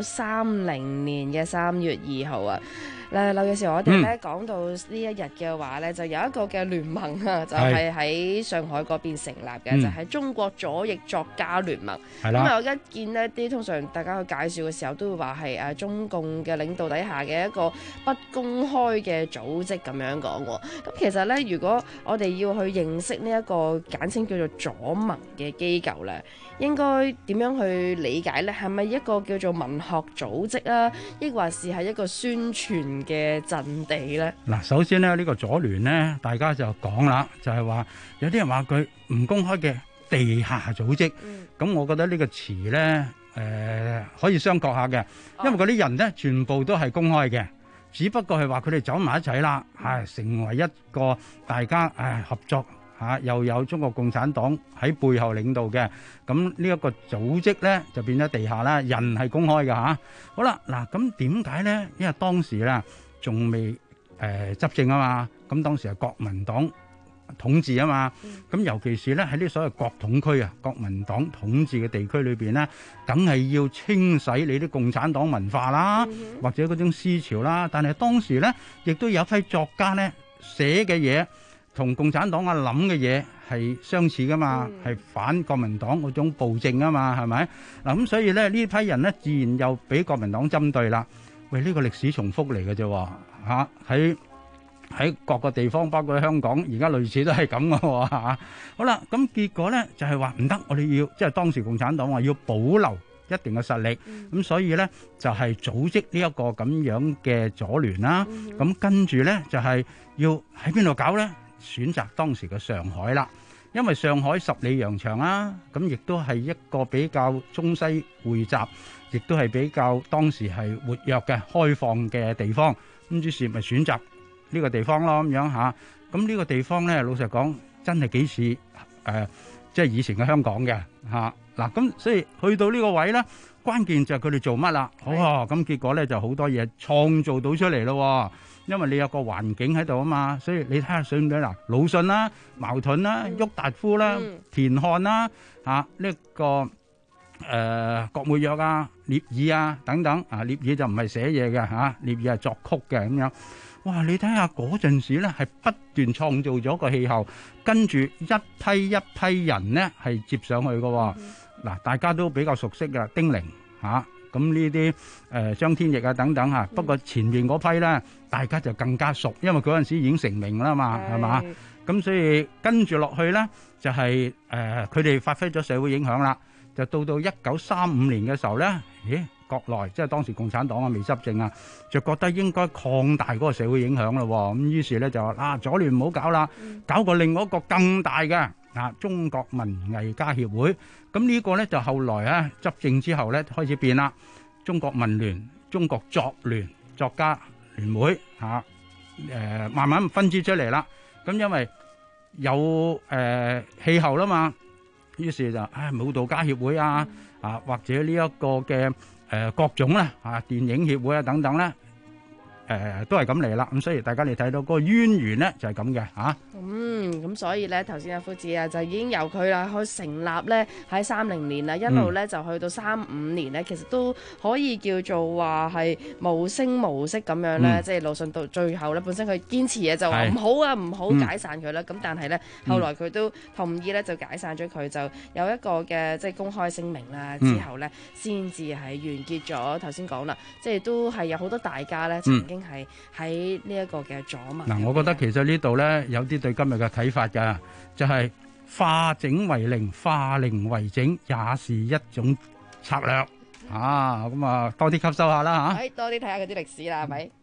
1930年嘅3月2號啊！劉女士，我哋咧講到呢一日嘅話咧，就有一個嘅聯盟啊，就係喺上海嗰邊成立嘅，就係中國左翼作家聯盟。咁啊，我一見呢啲通常大家去介紹嘅時候，都會話係中共嘅領導底下嘅一個不公開嘅組織咁樣講喎。咁其實咧，如果我哋要去認識呢一個簡稱叫做左盟嘅機構咧，應該點樣去理解咧？係咪一個叫做文學組織啊，抑或是係一個宣傳嘅陣地咧？ 嗱，首先咧，呢個左聯咧，大家就講啦，就係話有啲人話佢唔公開嘅地下組織，咁我覺得呢個詞咧，可以商榷下嘅，因為嗰啲人咧全部都係公開嘅，只不過係話佢哋走埋一齊啦，成為一個大家合作。又有中國共產黨喺背後領導嘅，咁呢一個組織咧就變咗地下啦，人係公開嘅嚇。好啦，嗱咁點解咧？因為當時咧仲未執政啊嘛，咁當時係國民黨統治啊嘛，咁尤其是咧喺啲所謂國統區啊，國民黨統治嘅地區裏邊咧，梗係要清洗你啲共產黨文化啦，或者嗰種思潮啦。但係當時咧，亦都有一批作家咧寫嘅嘢，同共產黨諗嘅嘢係相似噶嘛，係反國民黨嗰種暴政啊嘛，係咪？嗱咁所以咧呢批人咧自然又俾國民黨針對啦。喂，呢個歷史重複嚟嘅啫，嚇喺各個地方，包括香港，而家類似都係咁嘅喎嚇。好啦，咁結果咧就係話唔得，我哋要即係當時共產黨話要保留一定嘅實力，咁所以咧就係組織呢一個咁樣嘅左聯啦。咁跟住咧就係要喺邊度搞咧？選擇當時嘅上海啦，因為上海十里洋場啊，咁亦都係一個比較中西匯集，亦都係比較當時係活躍嘅開放嘅地方。咁於是咪選擇呢個地方咯，咁樣嚇。咁呢個地方咧，老實講真係幾似即係以前嘅香港嘅嚇。嗱，咁所以去到呢個位咧，關鍵就係佢哋做乜啦？咁結果咧就好多嘢創造到出嚟咯。因為你有個環境喺度啊嘛，所以你睇下水唔水嗱，魯迅啦、茅盾啦、郁達夫啦、田漢啦，呢個郭沫若啊、聶耳啊等等啊，聶耳就唔係寫嘢嘅嚇，聶耳係作曲嘅咁樣。哇！你睇下嗰陣時咧，係不斷創造咗個氣候，跟住一批一批人咧係接上去嘅。嗱，大家都比較熟悉嘅丁玲嚇。咁呢啲張天翼啊等等嚇，不過前面嗰批咧，大家就更加熟，因為嗰陣時已經成名啦嘛，係嘛？咁所以跟住落去咧，就係佢哋發揮咗社會影響啦。就到1935年嘅時候咧，國內即係當時共產黨啊未執政啊，就覺得應該擴大嗰個社會影響咯。咁於是咧就話左聯唔好搞啦，搞個另外一個更大嘅中國文藝家協會。咁呢個咧就後來執政之後咧開始變啦，中國文聯、中國作聯、作家聯會慢慢分支出嚟啦。咁因為有氣候啦嘛，於是就舞蹈家協會或者呢一個嘅各種咧電影協會等等咧。都係咁嚟啦，咁所以大家你睇到嗰個淵源咧就係咁嘅嚇。 咁所以咧頭先阿夫子就已經由佢啦去成立咧喺30年啦，一路咧就去到35年咧，其實都可以叫做話係無聲無息咁樣咧，即係魯迅到最後咧本身佢堅持嘅就話唔好啊，唔好解散佢啦。咁但係咧後來佢都同意咧就解散咗佢，就有一個嘅即係公開聲明啦。之後咧先至係完結咗。頭先講啦，即係都係有好多大家咧曾經係喺呢一個嘅左盟。嗱， 我覺得其實呢度咧有啲對今日嘅睇法㗎，就係化整為零，化零為整，也是一種策略。咁啊，多啲吸收下啦嚇。 多啲睇下佢啲歷史啦，係咪？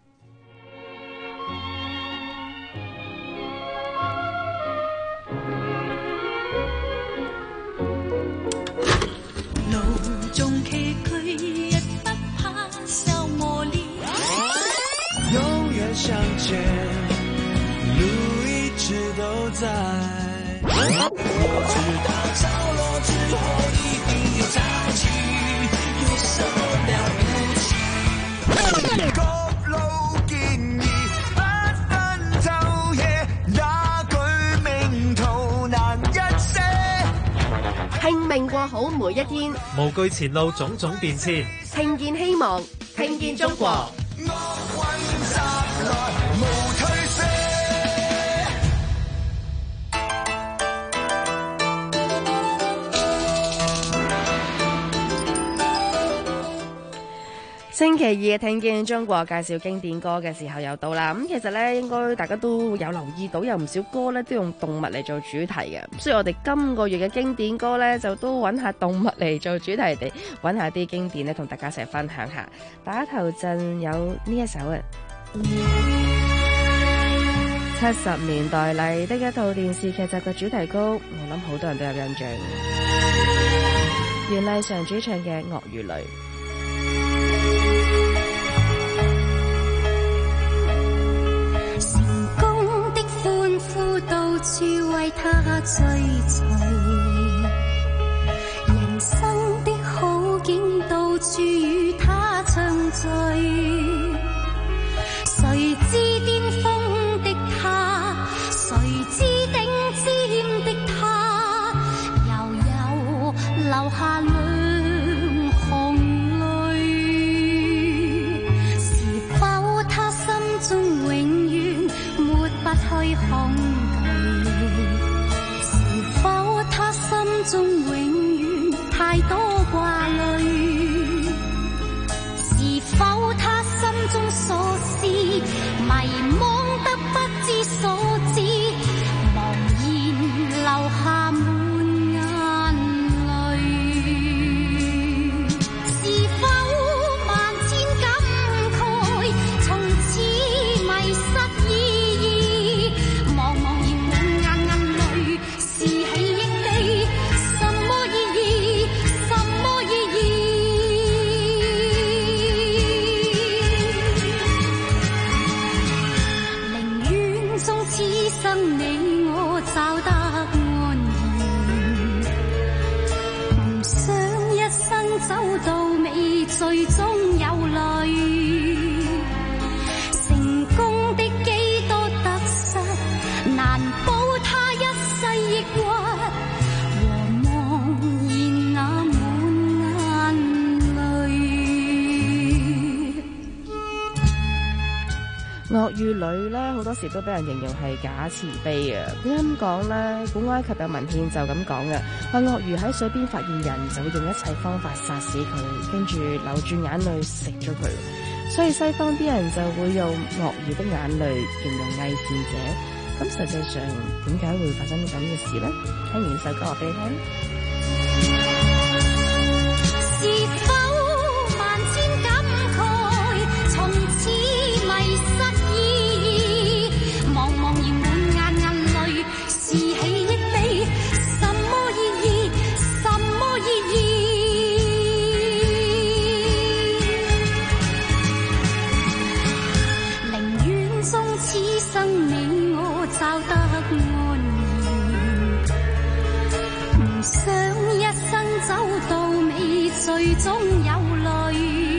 路中崎嶇，亦不怕受磨練。 永遠向前， 各路建議不分晝夜，那句命途難一些。 拼命過好每一天， 無懼前路種種變遷， 聽見希望，聽見中國。星期二嘅聽見中國介紹經典歌嘅時候又到啦，咁其實咧應該大家都有留意到，有唔少歌咧都用動物嚟做主題嘅，所以我哋今個月嘅經典歌咧就都揾下動物嚟做主題地，揾下啲經典咧同大家一齊分享下。打頭陣有呢一首啊，70年代嚟的一套電視劇集嘅主題曲，我諗好多人都有印象。袁麗嫦主唱嘅《鱷魚淚》。 到處為他追隨，人生的好景到處與他暢聚，誰知巔峰的他，誰知頂尖的他，又有流下兩行淚，是否他心中永遠抹不去恐中永遠太多掛慮，是否他心中所思迷惘得不知所知，茫然流下滿眼淚，是否萬千感慨從此迷失意義，茫茫然滿眼淚，是喜憶悲找得安然，唔想一生走到尾，最終有淚。成功的幾多得失，難保他一世抑鬱，和茫然那滿眼淚。 鱷魚女咧，好多時都俾人形容係假慈悲啊！點解咁講呢？古埃及有文獻就咁講嘅，話鱷魚喺水邊發現人，就會用一切方法殺死佢，跟住流住眼淚食咗佢。所以西方啲人就會用鱷魚的眼淚形容偽善者。咁實際上點解會發生咁嘅事呢？聽完首歌話俾你聽。 是否萬千感慨，從此迷失意義，茫茫然滿眼淚，是喜憶悲，什麼意義？什麼意義？寧願終此生你我找得安然，唔想一生走到尾，最終有淚。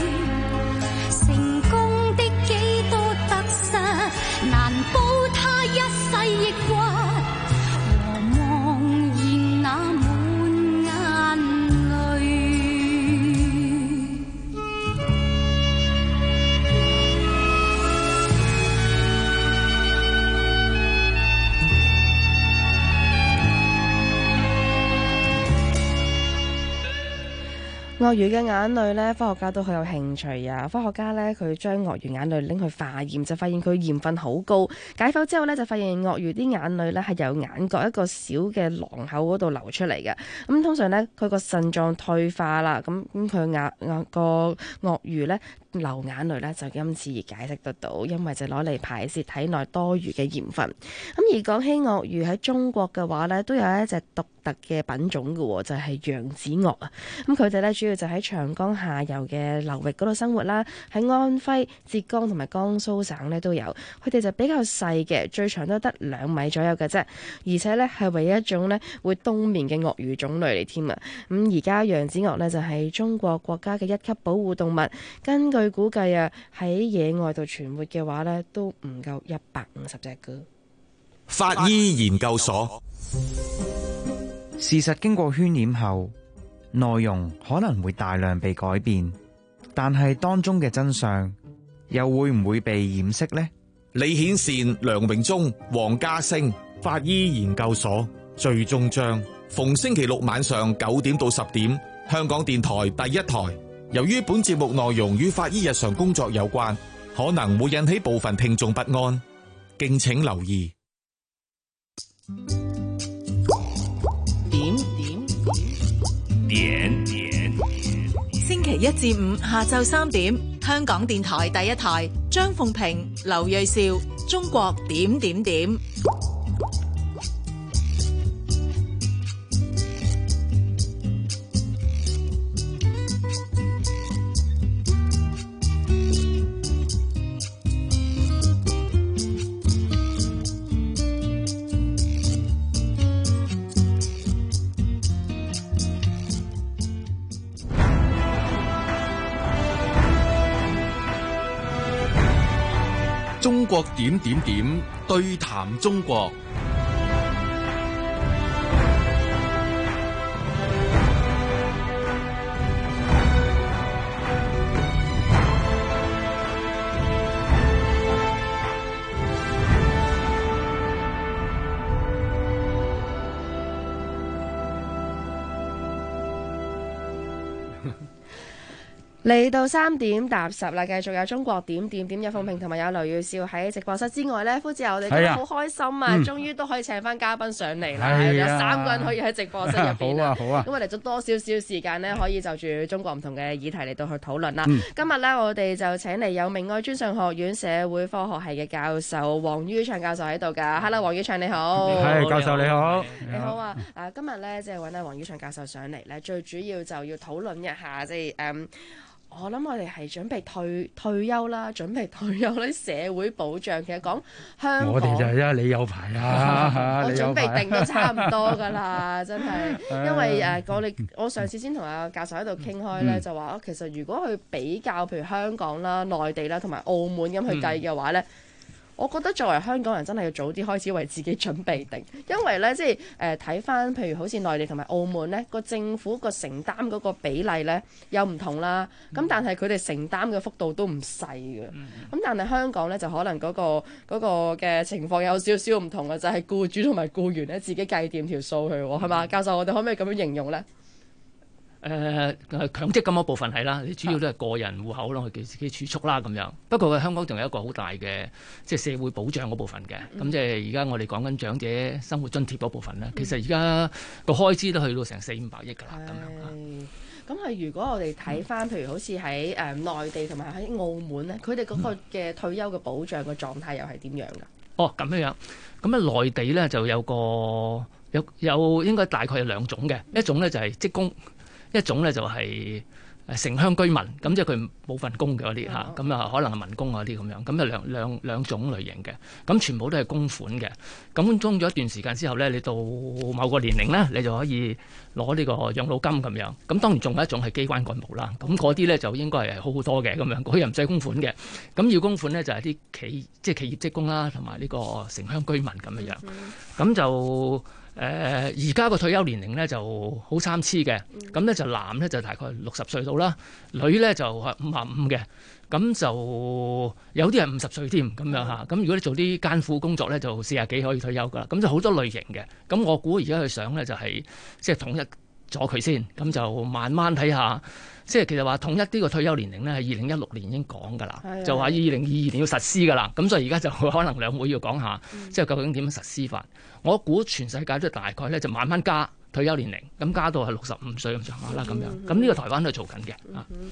成功的幾多得失，難保他一世抑鬱，和茫然那滿眼淚。 鱷魚嘅眼淚咧，科學家都好有興趣啊！科學家咧，佢將鱷魚眼淚拎去化驗，就發現佢鹽分好高。解剖之後咧，就發現鱷魚啲眼淚咧係由眼角一個小嘅囊口嗰度流出嚟嘅。咁通常咧，佢個腎臟退化啦，咁佢個鱷魚咧流眼淚咧就因此而解釋得到，因為就攞嚟排泄體內多餘嘅鹽分。咁而講起鱷魚喺中國嘅話咧，都有一隻獨特特嘅品種嘅喎，就係揚子鱷啊。咁佢哋咧主要就喺長江下游嘅流域嗰度生活啦，喺安徽、浙江同埋江蘇省咧都有。佢哋就比較細嘅，最長都得2米左右嘅啫，而且咧係唯一一種咧會冬眠嘅鱷魚種類嚟添啊。咁而家揚子鱷咧就係中國國家嘅1級保護動物，根據估計啊，喺野外度存活嘅話咧都唔夠150隻㗎。 法醫研究所， 事實經過渲染後，內容可能會大量被改變，但係當中嘅真相又會唔會被掩飾呢？ 李顯善、梁榮忠、黃家星，法醫研究所最終章，逢星期六晚上9點到10點，香港電台第一台。由於本節目內容與法醫日常工作有關，可能會引起部分聽眾不安，敬請留意。 點，星期一至五下晝3點，香港電台第一台，張鳳平、劉銳紹，中國點點點。 中國點點點，對談中國。 嚟到3點踏10啦，繼續有中國點點點，有鳳平同埋有劉銳紹喺直播室之外呢，夫子我哋今日好開心啊！終於都可以請翻嘉賓上嚟啦，有3個人可以喺直播室入邊啊！ 好啊！ 咁我哋就多少少時間呢，可以就住中國唔同嘅議題嚟到去討論啦。今日呢，我哋就請嚟有明愛專上學院社會科學系嘅教授王于暢教授喺度㗎。Hello， 王于暢你好。 係教授你好。 你好啊！今日呢，即係揾阿王于暢教授上嚟呢，最主要就要討論一下即係我諗我哋係準備退休啦，準備退休啲社會保障。其實講香港， 我哋就係你有排啊！ 我準備定都差唔多㗎啦，真係。因為我上次先同阿教授喺度傾開咧，就話其實如果去比較，譬如香港啦、內地啦同埋澳門咁去計嘅話咧。我覺得作為香港人真係要早啲開始為自己準備定，因為咧即係睇翻譬如好似內地同埋澳門咧個政府個承擔嗰個比例咧又唔同啦，咁但係佢哋承擔嘅幅度都唔細嘅，咁但係香港咧就可能嗰個嘅情況有少少唔同嘅，就係僱主同埋僱員咧自己計掂條數去喎，係嘛？教授，我哋可唔可以咁樣形容咧？ 強積金嗰部分係啦，你主要都係個人戶口咯，佢自己儲蓄啦咁樣。不過香港仲有一個好大嘅即係社會保障嗰部分嘅，咁即係而家我哋講緊長者生活津貼嗰部分咧，其實而家個開支都去到成400-500億㗎啦咁樣。 咁係如果我哋睇翻，譬如好似喺內地同埋喺澳門咧，佢哋嗰個嘅退休嘅保障嘅狀態又係點樣㗎？ 哦，咁樣，咁啊內地咧就有應該大概有2種嘅，一種咧就係職工。一種咧就係城鄉居民，咁即係佢冇份工嘅嗰啲嚇，咁啊可能係民工嗰啲咁樣，咁啊兩種類型嘅，咁全部都係供款嘅。咁供咗一段時間之後咧，你到某個年齡咧，你就可以攞呢個養老金咁樣。咁當然仲有一種係機關幹部啦，咁嗰啲咧就應該係好好多嘅咁樣，嗰啲又唔使供款嘅。咁要供款咧就係啲即係企業職工啦，同埋呢個城鄉居民咁樣。咁就而家個退休年齡咧就好參差嘅，咁咧就男咧就大概60歲到啦，女咧就55嘅，咁就有啲係50歲添咁樣嚇。咁如果你做啲艱苦工作咧，就40幾可以退休噶啦。咁就好多類型嘅。咁我估而家佢想咧就係即係統一咗佢先，咁就慢慢睇下。即係其實話統一呢個退休年齡咧，係2016年已經講㗎啦，就話2022年要實施㗎啦。咁所以而家就可能兩會要講下，即係究竟點樣實施法。我估全世界都大概咧就慢慢加退休年齡，咁加到係65歲咁上下啦咁樣。咁呢個台灣都係做緊嘅。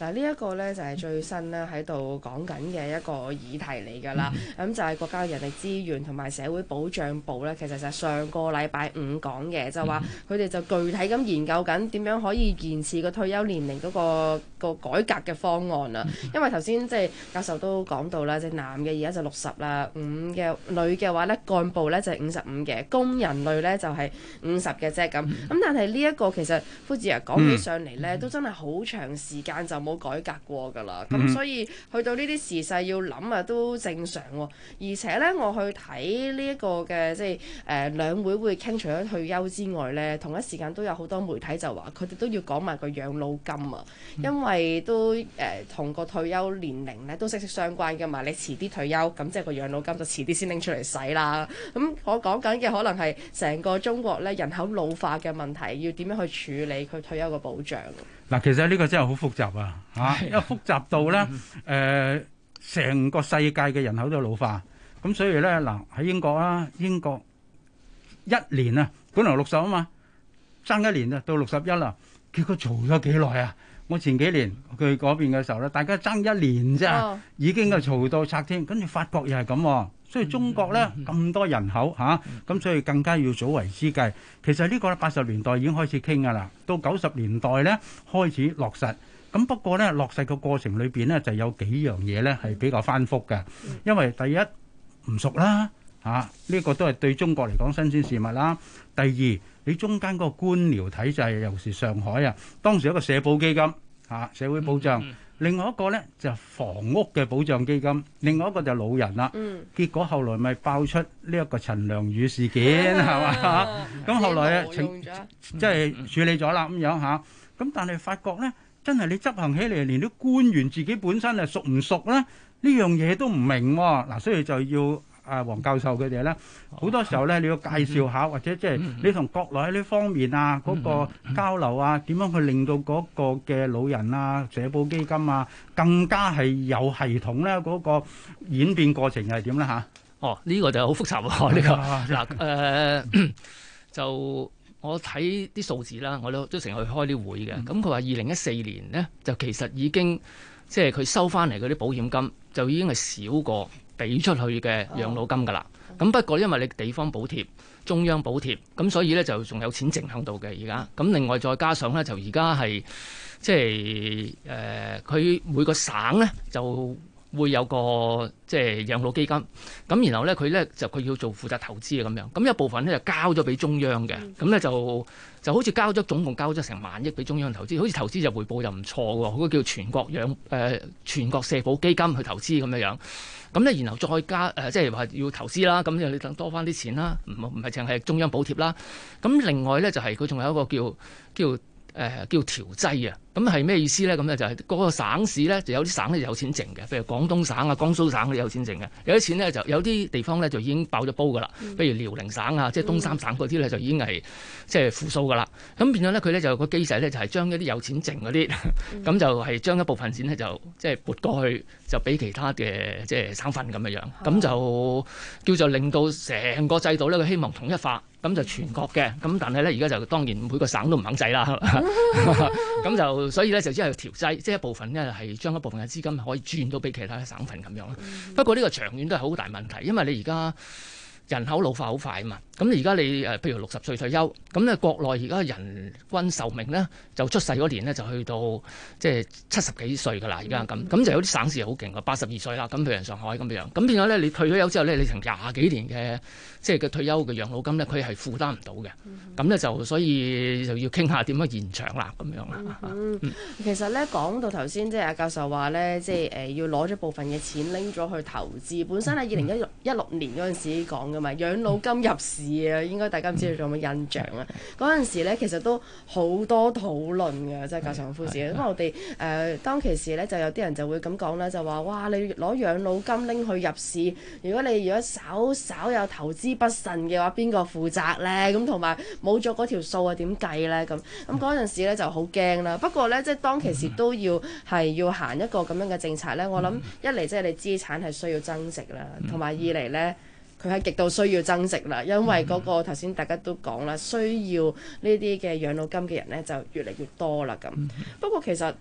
嗱，呢一個呢，就係最新咧喺度講緊嘅一個議題嚟㗎啦。咁就係國家人力資源同埋社會保障部呢，其實就係上個禮拜五講嘅，就話佢哋就具體咁研究緊點樣可以延遲個退休年齡嗰個改革嘅方案啊。因為頭先即係教授都講到啦，即係男嘅而家就60啦，女嘅話呢，幹部呢就係55嘅，工人類呢就係50嘅啫咁。咁但係呢一個其實夫子啊講起上嚟呢，都真係好長時間就冇改革過㗎啦。咁所以去到呢啲時勢要諗啊都正常喎。而且呢，我去睇呢一個嘅即係兩會傾除咗退休之外呢，同一時間都有好多媒體就話佢哋都要講埋個養老金啊，因為都同個退休年齡呢都息息相關㗎嘛。你遲啲退休，咁即係個養老金就遲啲先拎出嚟使啦。咁我講緊嘅可能係成個中國呢人口老化嘅問題，要點樣去處理佢退休嘅保障？ 嗱，其實呢個真係好複雜啊！因為複雜到咧，成個世界嘅人口都老化，咁所以咧嗱喺英國啦，英國一年啊，本來60啊嘛，爭一年啊到61啦，結果嘈咗幾耐啊！我前幾年去嗰邊嘅時候咧，大家爭一年啫，已經係嘈到拆天，跟住法國又係咁。所以中國咧咁多人口咁所以更加要早為之計。其實呢個80年代已經開始傾㗎啦，到90年代咧開始落實。咁不過咧落實嘅過程裏邊咧就有幾樣嘢咧係比較翻覆嘅，因為第一唔熟啦呢個都係對中國嚟講新鮮事物啦。第二你中間嗰個官僚體制，尤其是上海啊，當時有一個社保基金社會保障。另外一個咧就係房屋嘅保障基金，另外一個就係老人啦。結果後來咪爆出呢一個陳良宇事件係嘛？咁後來即係處理咗啦咁樣嚇。咁但係發覺咧，真係你執行起嚟，連啲官員自己本身係熟唔熟咧？呢樣嘢都唔明喎。嗱，所以就要黃教授佢哋咧，好多時候咧你要介紹下，或者即係你同國內喺呢方面啊嗰個交流啊，點樣去令到嗰個嘅老人啊、社保基金啊更加係有系統咧？嗰個演變過程係點咧嚇？ 呢個就好複雜喎。呢個就我睇啲數字啦，我都成日去開啲會嘅。咁佢話2014年呢，就其實已經即係佢收翻嚟嗰啲保險金就已經係少過俾出去嘅養老金㗎啦。咁不過因為你地方補貼、中央補貼，咁所以咧就仲有錢剩喺度嘅而家。咁另外再加上咧就而家係即係佢每個省咧就會有個即係養老基金，咁然後咧佢要做負責投資嘅咁樣，咁一部分咧就交咗俾中央嘅，咁咧就好似總共交咗成萬億俾中央投資，好似投資就回報又唔錯喎，嗰個叫全國社保基金去投資咁樣，咁咧然後再加即係話要投資啦，咁就你等多翻啲錢啦，唔係淨係中央補貼啦，咁另外咧就係佢仲有一個叫調劑啊，咁係咩意思咧？咁咧就係嗰個省市咧，就有啲省咧有錢剩嘅，譬如廣東省啊、江蘇省嗰啲有錢剩嘅，有啲錢咧就有啲地方咧就已經爆咗煲噶啦，譬如遼寧省啊，即係東三省嗰啲咧就已經係即係負數噶啦，咁變咗咧佢咧就有個機制咧就係將一啲有錢剩嗰啲，咁就係將一部分錢咧就即係撥過去，就俾其他嘅即係省份咁樣樣，咁就叫做令到成個制度咧佢希望統一化。咁就全國嘅，咁但係咧而家就當然每個省都唔肯制啦，咁就所以咧就只係調劑，即係一部分咧係將一部分嘅資金可以轉到俾其他省份咁樣。不過呢個長遠都係好大問題，因為你而家人口老化好快啊嘛，咁而家你譬如60歲退休，咁咧國內而家人均壽命咧就出世嗰年咧就去到即係70幾歲㗎啦，而家咁就有啲省市好勁㗎，82歲啦，咁譬如上海咁樣，咁變咗咧你退咗休之後咧，你成20幾年嘅即係嘅退休嘅養老金咧，佢係負擔唔到嘅，咁咧就所以就要傾下點樣延長啦咁樣啦。 其實咧講到頭先，即係阿教授話咧，即係要攞咗部分嘅錢拎咗去投資，本身喺2016年嗰陣時講㗎嘛，養老金入市啊，應該大家唔知道仲有冇印象啊？嗰陣時咧其實都好多討論㗎，即係教授夫子。因為我哋當其時咧就有啲人就會咁講啦，就話哇你攞養老金拎去入市，如果稍有投資不慎嘅話，邊個負責咧？咁同埋冇咗嗰條數啊，點計咧？咁嗰陣時咧就好驚啦。不過咧，即係當其時都要行一個咁樣嘅政策咧。我諗一嚟即係你資產係需要增值啦，同埋二嚟咧佢係極度需要增值啦，因為嗰個頭先大家都講啦，需要呢啲嘅養老金嘅人咧就越嚟越多啦咁。不過其實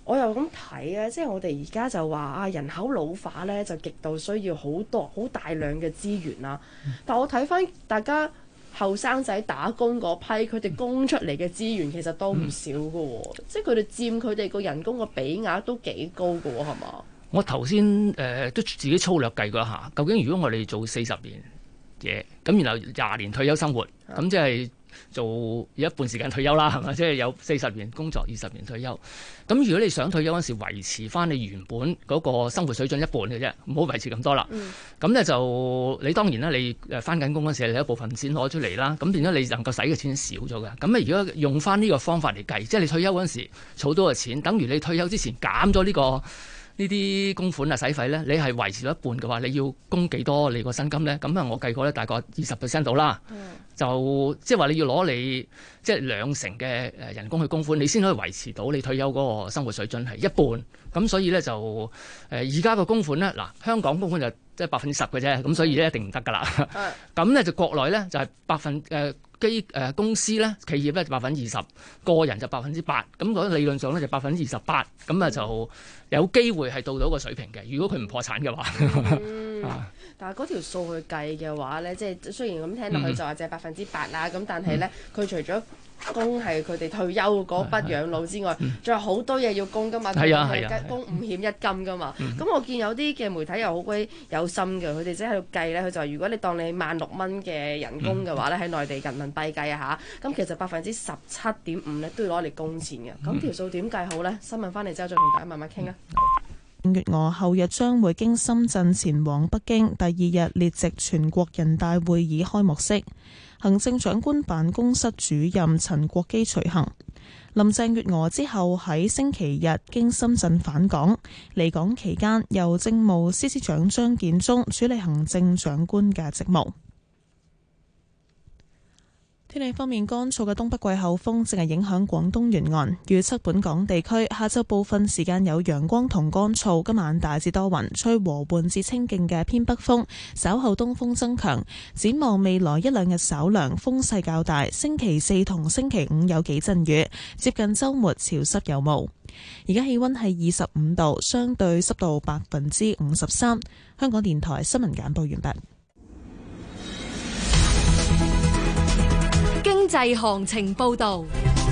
我又咁睇啊，即係我哋而家就話啊，人口老化咧就極度需要好大量嘅資源啦。但我睇翻大家後生仔打工嗰批，佢哋供出嚟嘅資源其實都唔少㗎喎，即係佢哋佔佢哋個人工個比額都幾高㗎喎，係嘛？ 我頭先都自己粗略計過一下，究竟如果我哋做40年嘢，咁然後20年退休生活，咁即係做有一半時間退休啦，係咪？即係有40年工作，20年退休。咁如果你想退休嗰時維持翻你原本嗰個生活水準一半嘅啫，唔好維持咁多啦。咁咧就你當然啦，你翻緊工嗰時，你有一部分錢攞出嚟啦，咁變咗你能夠使嘅錢少咗嘅。咁你如果用翻呢個方法嚟計，即係你退休嗰時儲到嘅錢，等於你退休之前減咗呢啲供款啊、使費咧，你係維持咗一半嘅話，你要供幾多你個薪金咧？咁啊，我計過咧，大概20% 到啦。就即係話你要攞你即係2成嘅人工去供款，你先可以維持到你退休嗰個生活水準係一半。咁所以咧就而家個供款咧，嗱香港供款就即係10%嘅啫，咁所以咧一定唔得㗎啦。咁咧就國內咧就係公司咧企業咧就20%，個人就8%，咁嗰理論上咧就28%，咁啊就有機會係到個水平嘅。如果佢唔破產嘅話， 但係嗰條數去計嘅話咧，即係雖然咁聽落去就話借8%啦，咁但係咧佢除咗供係佢哋退休嗰筆養老之外，仲有好多嘢要供㗎嘛，供5險1金㗎嘛。咁我見有啲嘅媒體又好鬼有心嘅，佢哋即係喺度計咧，佢就話如果你當你16,000蚊嘅人工嘅話咧，喺內地人民幣計啊嚇，咁其實17.5%咧都要攞嚟供錢嘅。咁條數點計好咧？新聞翻嚟之後再同大家慢慢傾啊。 月娥後日將會經深圳前往北京，第2日列席全國人大會議開幕式。行政長官辦公室主任陳國基隨行。林鄭月娥之後喺星期日經深圳返港，離港期間由政務司司長張建宗處理行政長官嘅職務。天氣方面，乾燥嘅東北季候風正係影響廣東沿岸，預測本港地區下晝部分時間有陽光同乾燥，今晚大致多雲，吹和緩至清勁嘅偏北風，稍後東風增強。展望未來1-2日稍涼，風勢較大。星期4同星期5有幾陣雨，接近週末潮濕有霧。而家氣溫係25度，相對濕度53%。香港電台新聞簡報完畢。 經濟行情報導。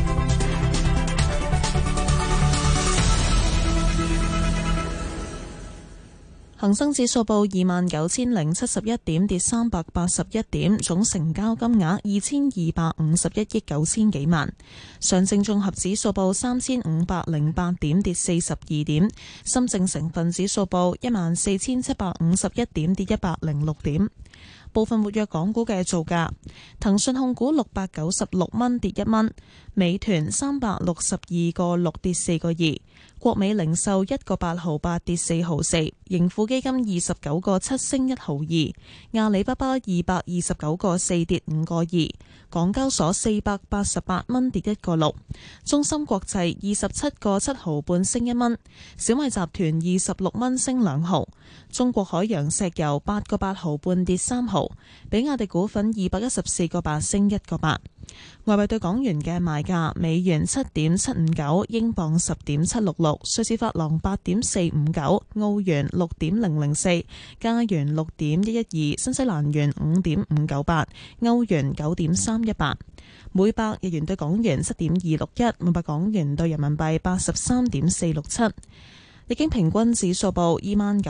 恒生指數報29,071點，跌381點，總成交金額2,251億9千幾萬。上證綜合指數報3,508點，跌42點。深證成分指數報14,751點，跌106點。部分活躍港股嘅造價：騰訊控股696蚊，跌1蚊；美團362個6，跌4個2；國美零售1個8毫8，跌4毫4；盈富基金29個7，升1毫2；阿里巴巴229個4，跌5個2；港交所488蚊，跌1個6；中芯國際27個7毫半，升1蚊；小米集團26蚊，升2毫；中國海洋石油8個8毫半，跌3毫；比亞迪股份214個8，升1個8。外幣對港元嘅賣價：美元7.759，英鎊10.766，瑞士法郎8.459，澳元6.004，加元6.112，新西蘭元5.598，歐元9.318。每百日元對港元7.261，每百港元對人民幣83.467。日經平均指數報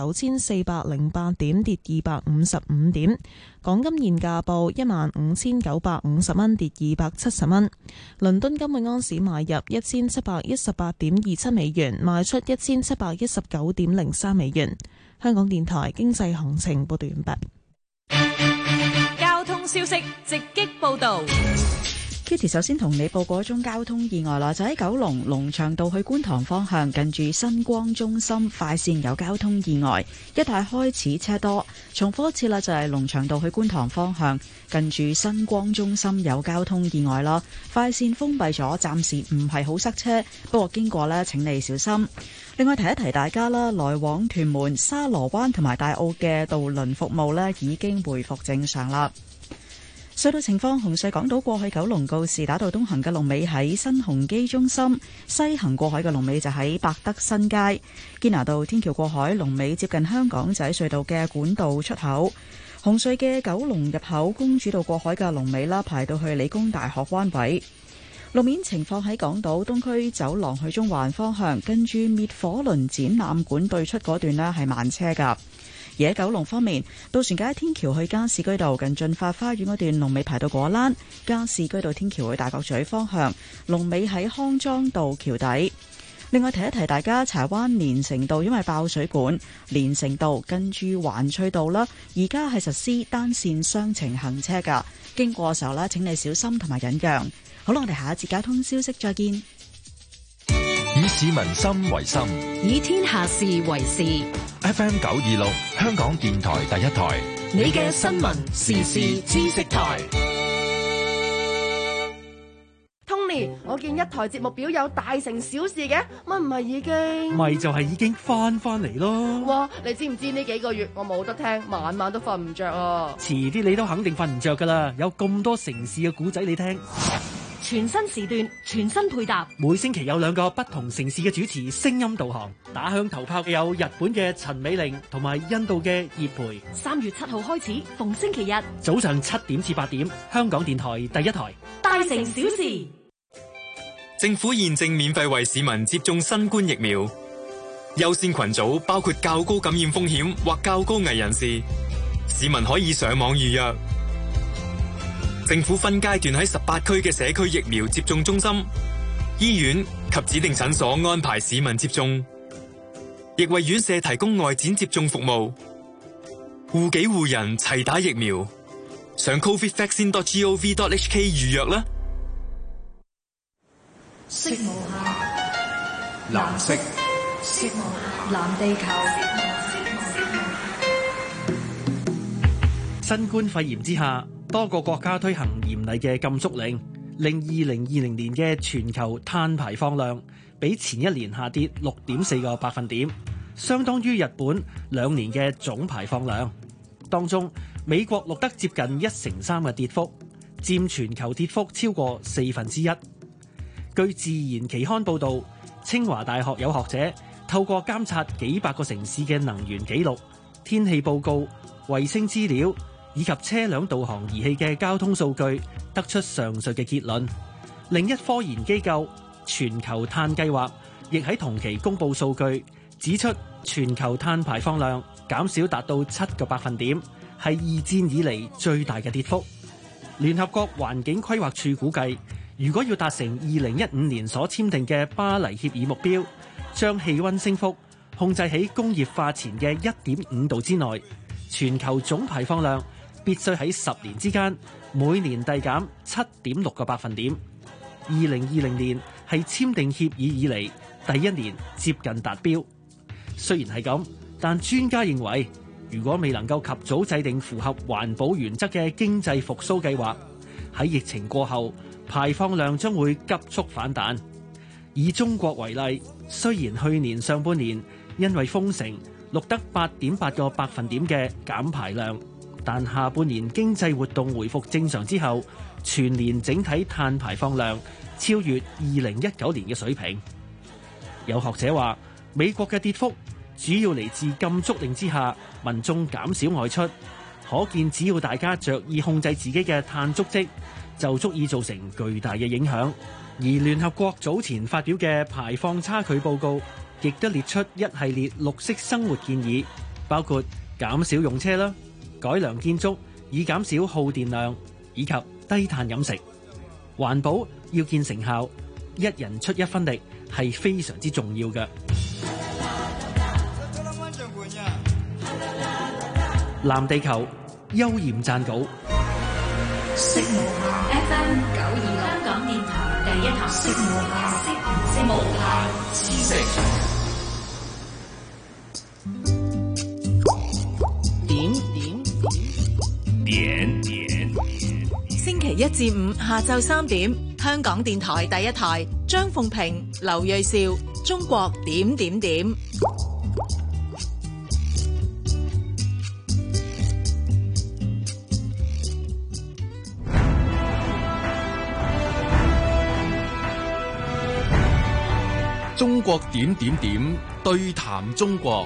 29,408點，跌255點。港金現價報15,950蚊，跌270蚊。倫敦金每盎司買入1,718.27美元，賣出1,719.03美元。香港電台經濟行情報道完畢。交通消息直擊報道。 Kitty 首先同你報過一宗交通意外啦，就喺九龍龍翔道去觀塘方向，近住新光中心快線有交通意外，一帶開始車多。重複一次啦，就係龍翔道去觀塘方向，近住新光中心有交通意外啦，快線封閉咗，暫時唔係好塞車，不過經過呢，請你小心。另外提一提大家啦，來往屯門、沙螺灣同埋大澳嘅渡輪服務呢已經回復正常啦。 隧道情況：紅隧港島過去九龍告士打道東行嘅龍尾喺新鴻基中心，西行過海嘅龍尾就喺百德新街。堅拿道天橋過海龍尾接近香港仔隧道嘅管道出口。紅隧嘅九龍入口公主道過海嘅龍尾啦，排到去理工大學灣位。路面情況喺港島東區走廊去中環方向，跟住滅火輪展覽館對出嗰段呢係慢車㗎。而喺九龍方面，渡船街天橋去加士居道近駿發花園嗰段龍尾排到果欄；加士居道天橋去大角咀方向龍尾喺康莊道橋底。另外提一提大家，柴灣連城道因為爆水管，連城道跟住環翠道啦，而家係實施單線雙程行車㗎。經過嘅時候呢，請你小心同埋忍讓。好啦，我哋下一節交通消息再見。 以市民心為心， 以天下事為事。 FM 926，香港電台第一台， 你嘅新聞時事知識台。 Tony， 我見一台節目表有大成小事嘅，乜唔係已經？ 咪就係已經翻嚟咯。 哇！你知唔知呢幾個月我冇得聽，晚晚都瞓唔着啊！ 遲啲你都肯定瞓唔着噶啦，有咁多城市嘅古仔你聽。 全新時段，全新配搭， 每星期有2個不同城市嘅主持聲音導航，打響頭炮嘅有日本嘅陳美玲同埋印度嘅葉培。 3月7號開始，逢星期日早上7點至8點，香港電台第一台。 大城小事。 政府現正免費為市民接種新冠疫苗，優先群組包括較高感染風險或較高危人士，市民可以上網預約。政府分階段喺18區嘅社區疫苗接種中心、醫院及指定診所安排市民接種，亦為院舍提供外展接種服務。護己護人齊打疫苗，上 covidvaccine.gov.hk 預約啦。 色無限， 藍色， 色無限，藍地球。 新冠肺炎之下，多個國家推行嚴厲嘅禁足令，令2020年嘅全球碳排放量比前一年下跌6.4個百分點，相當於日本2年嘅總排放量。當中，美國錄得接近1/3嘅跌幅，佔全球跌幅超過1/4。據自然期刊報導，清華大學有學者透過監察幾百個城市嘅能源記錄、天氣報告、衛星資料以及車輛導航儀器嘅交通數據，得出上述嘅結論。另一科研機構全球碳計劃亦喺同期公佈數據，指出全球碳排放量減少達到7個百分點，係2戰以嚟最大嘅跌幅。聯合國環境規劃署估計，如果要達成2015年所簽訂嘅巴黎協議目標，將氣溫升幅控制喺工業化前嘅1.5度之內，全球總排放量必須喺10年之間每年遞減7.6個百分點。2020年係簽訂協議以嚟第一年接近達標。雖然係咁，但專家認為，如果未能夠及早制定符合環保原則嘅經濟復甦計劃，喺疫情過後，排放量將會急速反彈。以中國為例，雖然去年上半年因為封城錄得8.8個百分點嘅減排量，但下半年經濟活動回復正常之後，全年整體碳排放量超越2019年嘅水平。有學者話，美國嘅跌幅主要嚟自禁足令之下，民眾減少外出，可見只要大家着意控制自己嘅碳足跡，就足以造成巨大嘅影響。而聯合國早前發表嘅排放差距報告，亦都列出一系列綠色生活建議，包括減少用車啦、改良建築以減少耗電量，以及低碳飲食。環保要見成效，一人出一分力係非常之重要嘅。藍地球邱焱撰稿。 色無限 FM 926，香港電台第一台。色無限，色無限知識。點。星期1至5下晝3點，香港電台第一台。張鳳平、劉銳紹，中國點點點。 中國點點點對談中國。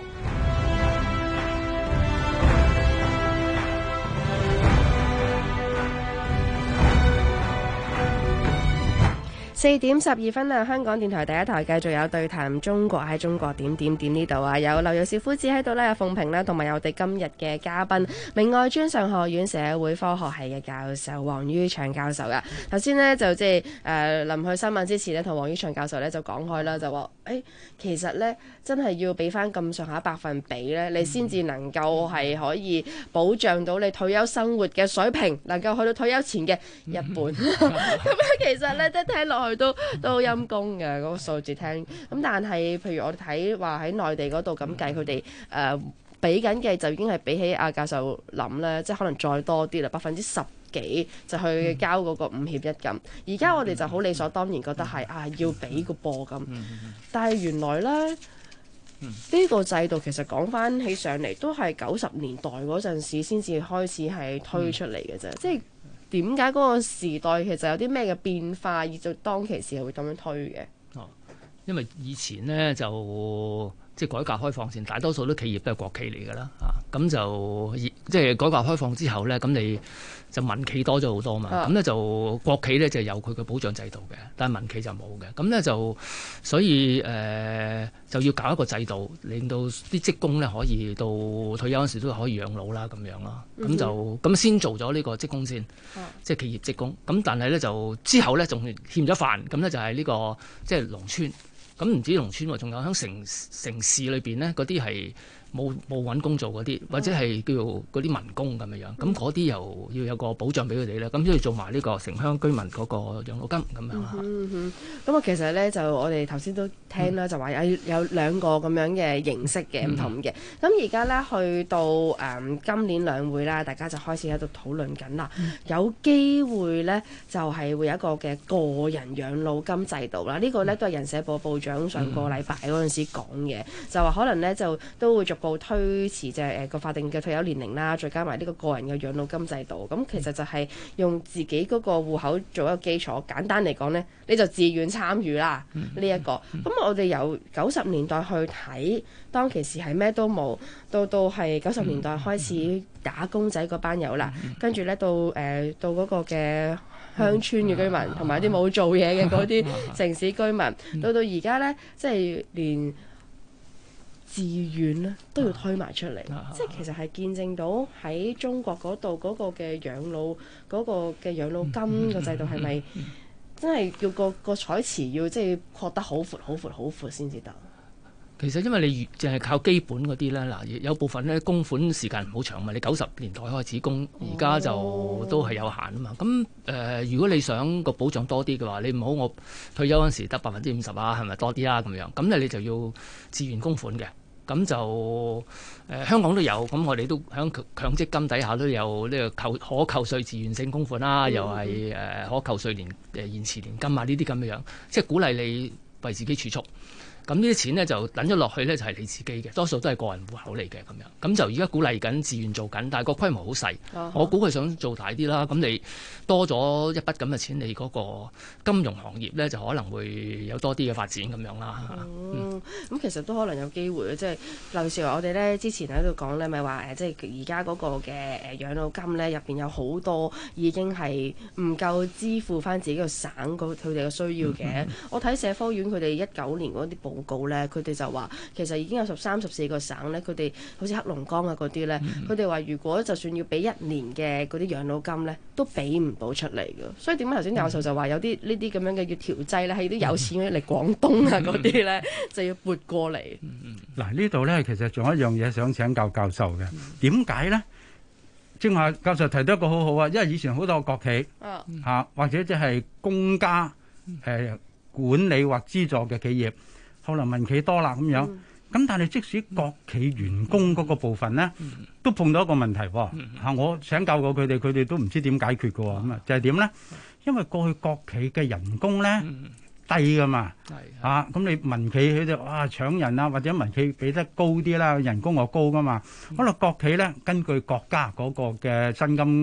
4:12啦，香港電台第一台繼續有對談中國，喺中國點點點呢度啊，有劉銳紹夫子喺度啦，有鳳萍啦，同埋有我哋今日嘅嘉賓，明愛專上學院社會科學系嘅教授黃于暢教授噶。頭先呢，就即係臨去新聞之前呢，同黃于暢教授呢就講開啦，就話其實呢，真係要俾翻咁上下百分比呢，你先至能夠係可以保障到你退休生活嘅水平，能夠去到退休前嘅一半。咁其實呢，即係聽落去都陰公嘅嗰個數字聽。咁但係譬如我哋睇話喺內地嗰度咁計，佢哋俾緊嘅就已經係比起阿教授諗咧，即係可能再多啲啦，10%幾就去交嗰個5協1金。而家我哋就好理所當然覺得係要俾個波咁，但係原來咧呢個制度其實講翻起上嚟都係90年代嗰陣時先至開始係推出嚟嘅啫，即係點解嗰個時代其實有啲咩嘅變化，而就當其時係會咁樣推嘅？ 因為以前呢，就即係改革開放前，大多數都企業都係國企嚟㗎啦，咁就即係改革開放之後呢，咁你就民企多咗好多嘛，咁呢就國企呢就有佢嘅保障制度嘅，但係民企就冇嘅，咁呢就所以就要搞一個制度，令到啲職工呢可以到退休嗰時都可以養老啦，咁樣咯，咁就咁先做咗呢個職工先，即係企業職工，咁但係呢，就之後呢，仲欠咗飯，咁呢就係呢個即係農村。咁唔止農村喎，仲有喺城市裏邊呢，嗰啲係冇揾工做嗰啲，或者係叫做嗰啲民工咁樣，咁嗰啲又要有個保障俾佢哋咧，咁都要做埋呢個城鄉居民嗰個養老金咁樣。 咁其實咧就我哋頭先都聽啦，就話有兩個咁樣嘅形式嘅唔同嘅。咁而家咧去到今年兩會啦，大家就開始喺度討論緊啦，有機會咧就係會有一個嘅個人養老金制度啦。呢個咧都係人社部部長上個禮拜嗰陣時講嘅，就話可能咧就都會逐步推遲就係個法定嘅退休年齡啦，再加埋呢個人嘅養老金制度。咁其實就係用自己嗰個戶口做一個基礎。簡單嚟講呢，你就自願參與啦呢一個。咁我哋由90年代去睇，當其時係咩都冇，到係90年代開始打工仔嗰班友啦，跟住呢到嗰個嘅鄉村嘅居民，同埋啲冇做嘢嘅嗰啲城市居民，到而家呢，即係連自願咧都要推埋出嚟，即係其實係見證到喺中國嗰度嗰個嘅養老嗰個嘅養老金個制度係咪真係要個彩池要即係擴得好闊好闊好闊先至得？ 其實因為你淨係靠基本嗰啲咧，嗱有部分咧供款時間唔好長嘛，你90年代開始供，而家就都係有限啊嘛。咁如果你想個保障多啲嘅話，你唔好我退休嗰陣時得50%啊，係咪多啲啊咁樣？咁你就要自願供款嘅。咁就香港都有，咁我哋都喺強積金底下都有呢個可扣稅自願性供款啦，又係可扣稅延遲年金啊，呢啲咁樣，即係鼓勵你為自己儲蓄。咁呢啲錢呢，就等咗落去呢，就係你自己嘅，多數都係個人戶口嚟嘅咁樣。咁就而家鼓勵緊自願做緊，但係個規模好細。我估佢想做大啲啦。咁你多咗一筆咁嘅錢，你嗰個金融行業呢，就可能會有多啲嘅發展咁樣啦。 咁其實都可能有機會，即係例如我哋呢之前喺度講呢，咪話即係而家嗰個嘅養老金呢，入邊有好多已經係唔夠支付翻自己個省佢哋嘅需要嘅。我睇社科院佢哋19年嗰啲報告咧，佢哋就話其實已經有13、14個省咧，佢哋好似黑龍江啊嗰啲咧，佢哋話如果就算要俾1年嘅嗰啲養老金咧，都俾唔到出嚟嘅。所以點解頭先教授就話有啲呢啲咁樣嘅要調劑咧，係啲有錢嘅嚟廣東啊嗰啲咧，就要撥過嚟。 嗱呢度咧，其實仲有一樣嘢想請教教授嘅，點解咧？正話教授提到一個好好啊，因為以前好多國企或者即係公家管理或資助嘅企業。後來民企多啦咁樣，咁但係即使國企員工嗰個部分呢，都碰到一個問題喎。我請教過佢哋都唔知點解決嘅喎。咁啊就係點呢？因為過去國企嘅人工呢低㗎嘛，咁你民企佢哋搶人啊，或者民企俾得高啲啦，人工又高㗎嘛。可能國企呢，根據國家嗰個嘅薪金級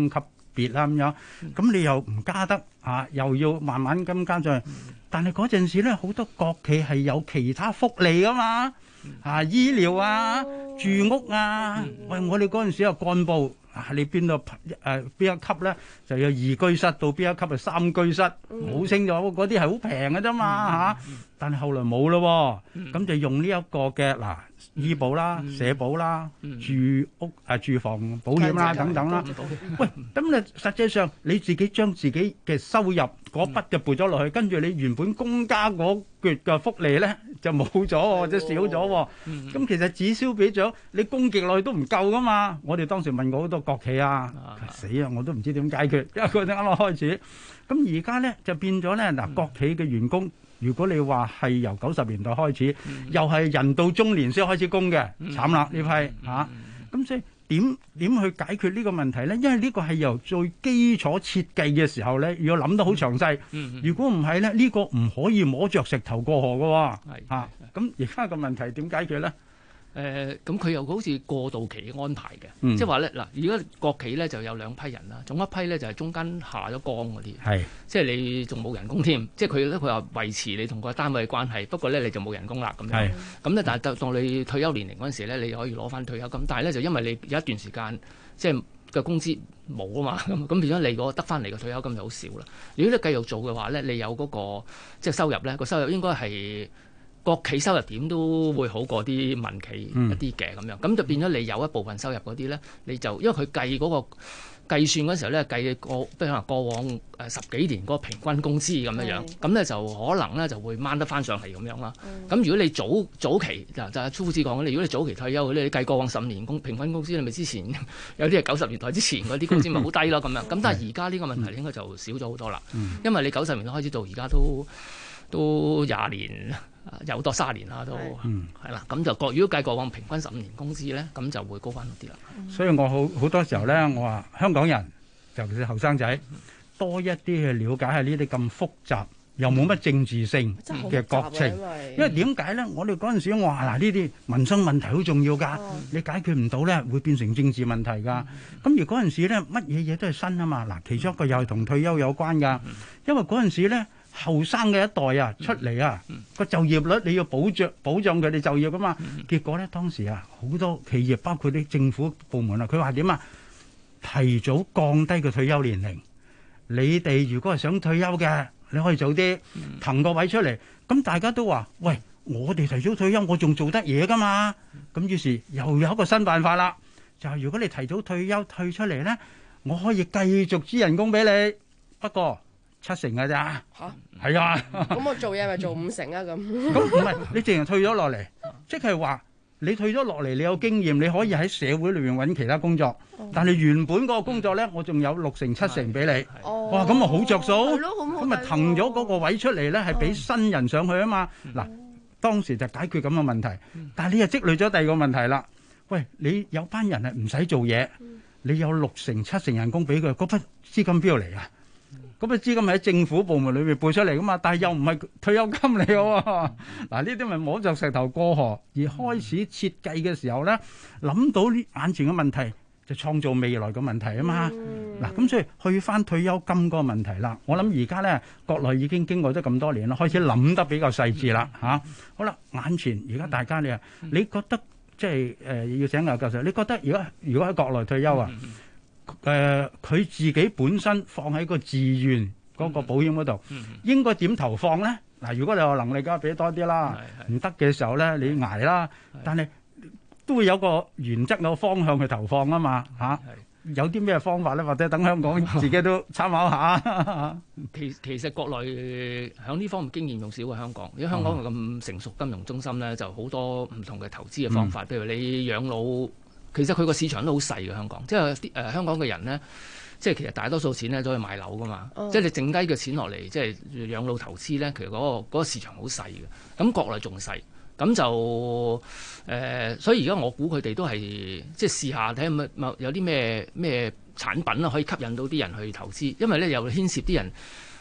別啦咁樣，咁你又唔加得又要慢慢咁加上去。但係嗰陣時咧，好多國企係有其他福利噶嘛，醫療住屋喂，我哋嗰陣時有幹部。你邊度邊一級咧就有2居室到邊一級係3居室，好清楚嗰啲係好平嘅啫嘛但係後來冇咯，咁就用呢一個嘅醫保啦、社保啦、住屋住房保險啦等等啦。喂，咁你實際上你自己將自己嘅收入嗰筆就撥咗落去，跟住你原本公家嗰橛嘅福利咧就冇咗或者少咗。咁其實只消俾咗你供極落去都唔夠噶嘛。我哋當時問過好多國企死我都唔知點解決，因為佢哋啱啱開始。咁而家咧就變咗咧國企嘅員工。如果你話係由90年代開始，又係人到中年先開始供嘅，慘啦呢批咁所以點去解決呢個問題咧？因為呢個係由最基礎設計嘅時候咧，要諗得好詳細。如果唔係咧，呢個唔可以摸着石頭過河嘅喎。咁而家個問題點解決咧？ 咁佢又好似過渡期嘅安排嘅，即係話咧嗱，而家國企咧就有2批人啦，總一批咧就係中間下咗崗嗰啲，即係你仲冇人工添，即係佢話維持你同個單位嘅關係，不過咧你就冇人工啦咁樣，咁咧但係當你退休年齡嗰陣時咧，你可以攞翻退休金，但係咧就因為你有一段時間即係嘅工資冇啊嘛，咁變咗你個得翻嚟嘅退休金就好少啦。如果你繼續做嘅話咧，你有嗰個即係收入咧，個收入應該係。國企收入點都會好過啲民企一啲嘅咁樣，咁就變咗你有一部分收入嗰啲咧，你就因為佢計嗰個計算嗰時候咧，計比如話過往10幾年嗰個平均工資咁樣，咁咧就可能咧就會掹得翻上嚟咁樣啦。咁如果你早期就係初次講，如果你早期退休你計過往10年平均工資，你咪之前有啲係90年代之前嗰啲工資咪好低咯咁樣。咁但係而家呢個問題應該就少咗好多啦，因為你90年代開始到而家都20年。有多30年啦，都係啦，咁就如果計過往平均15年工資咧，咁就會高翻啲啦。 所以我好多時候咧，我話香港人，尤其是後生仔，多一啲去了解下呢啲咁複雜又冇乜政治性嘅國情。因為點解咧？我哋嗰陣時我話呢啲民生問題好重要㗎，你解決唔到咧，會變成政治問題㗎。咁而嗰陣時咧，乜嘢嘢都係新啊嘛。其中一個又係同退休有關㗎，因為嗰陣時咧。後生嘅一代出嚟個就業率你要保障佢哋就業噶嘛，結果咧當時好多企業包括啲政府部門佢話點提早降低個退休年齡，你哋如果係想退休嘅，你可以早啲騰個位出嚟，咁大家都話喂，我哋提早退休我仲做得嘢噶嘛，咁於是又有一個新辦法啦，就係如果你提早退休退出嚟咧，我可以繼續支人工俾你，不過70%㗎咋嚇？係啊！ 咁我做嘢咪做50%啊咁？ 咁唔係你淨係退咗落嚟，即係話你退咗落嚟，你有經驗，你可以喺社會裏面揾其他工作。但係原本嗰個工作咧，我仲有60%、70%俾你。哇！咁咪好着數，咁咪騰咗嗰個位出嚟咧，係俾新人上去啊嘛。嗱，當時就解決咁嘅問題，但係你又積累咗第二個問題啦。喂，你有班人係唔使做嘢，你有60%、70%人工俾佢，嗰筆資金邊度嚟啊？咁啊資金喺政府部門裏面撥出嚟噶嘛，但係又唔係退休金嚟嘅喎。嗱，呢啲咪摸着石頭過河，而開始設計嘅時候咧，諗到呢眼前嘅問題，就創造未來嘅問題啊嘛。嗱，咁所以去翻退休金嗰個問題啦。我諗而家咧國內已經經過咗咁多年啦，開始諗得比較細緻啦嚇。好啦，眼前而家大家你覺得即係要請教教授，你覺得如果喺國內退休啊？佢自己本身放喺個自願嗰個保險嗰度，應該點投放咧？嗱，如果你有能力嘅，俾多啲啦；唔得嘅時候咧，你捱啦。但係都會有個原則、有方向去投放啊嘛嚇。有啲咩方法咧？或者等香港自己都參考下。 其實國內喺呢方面經驗仲少過香港，因為香港咁成熟金融中心咧，就好多唔同嘅投資嘅方法，譬如你養老。其實佢個市場都好細嘅香港，即係香港嘅人咧，即係其實大多數錢咧都係買樓噶嘛，即係你剩低嘅錢落嚟，即係養老投資咧，其實嗰個市場好細嘅。咁國內仲細，咁就所以而家我估佢哋都係即係試下睇有啲咩產品啦，可以吸引到啲人去投資，因為咧又牽涉啲人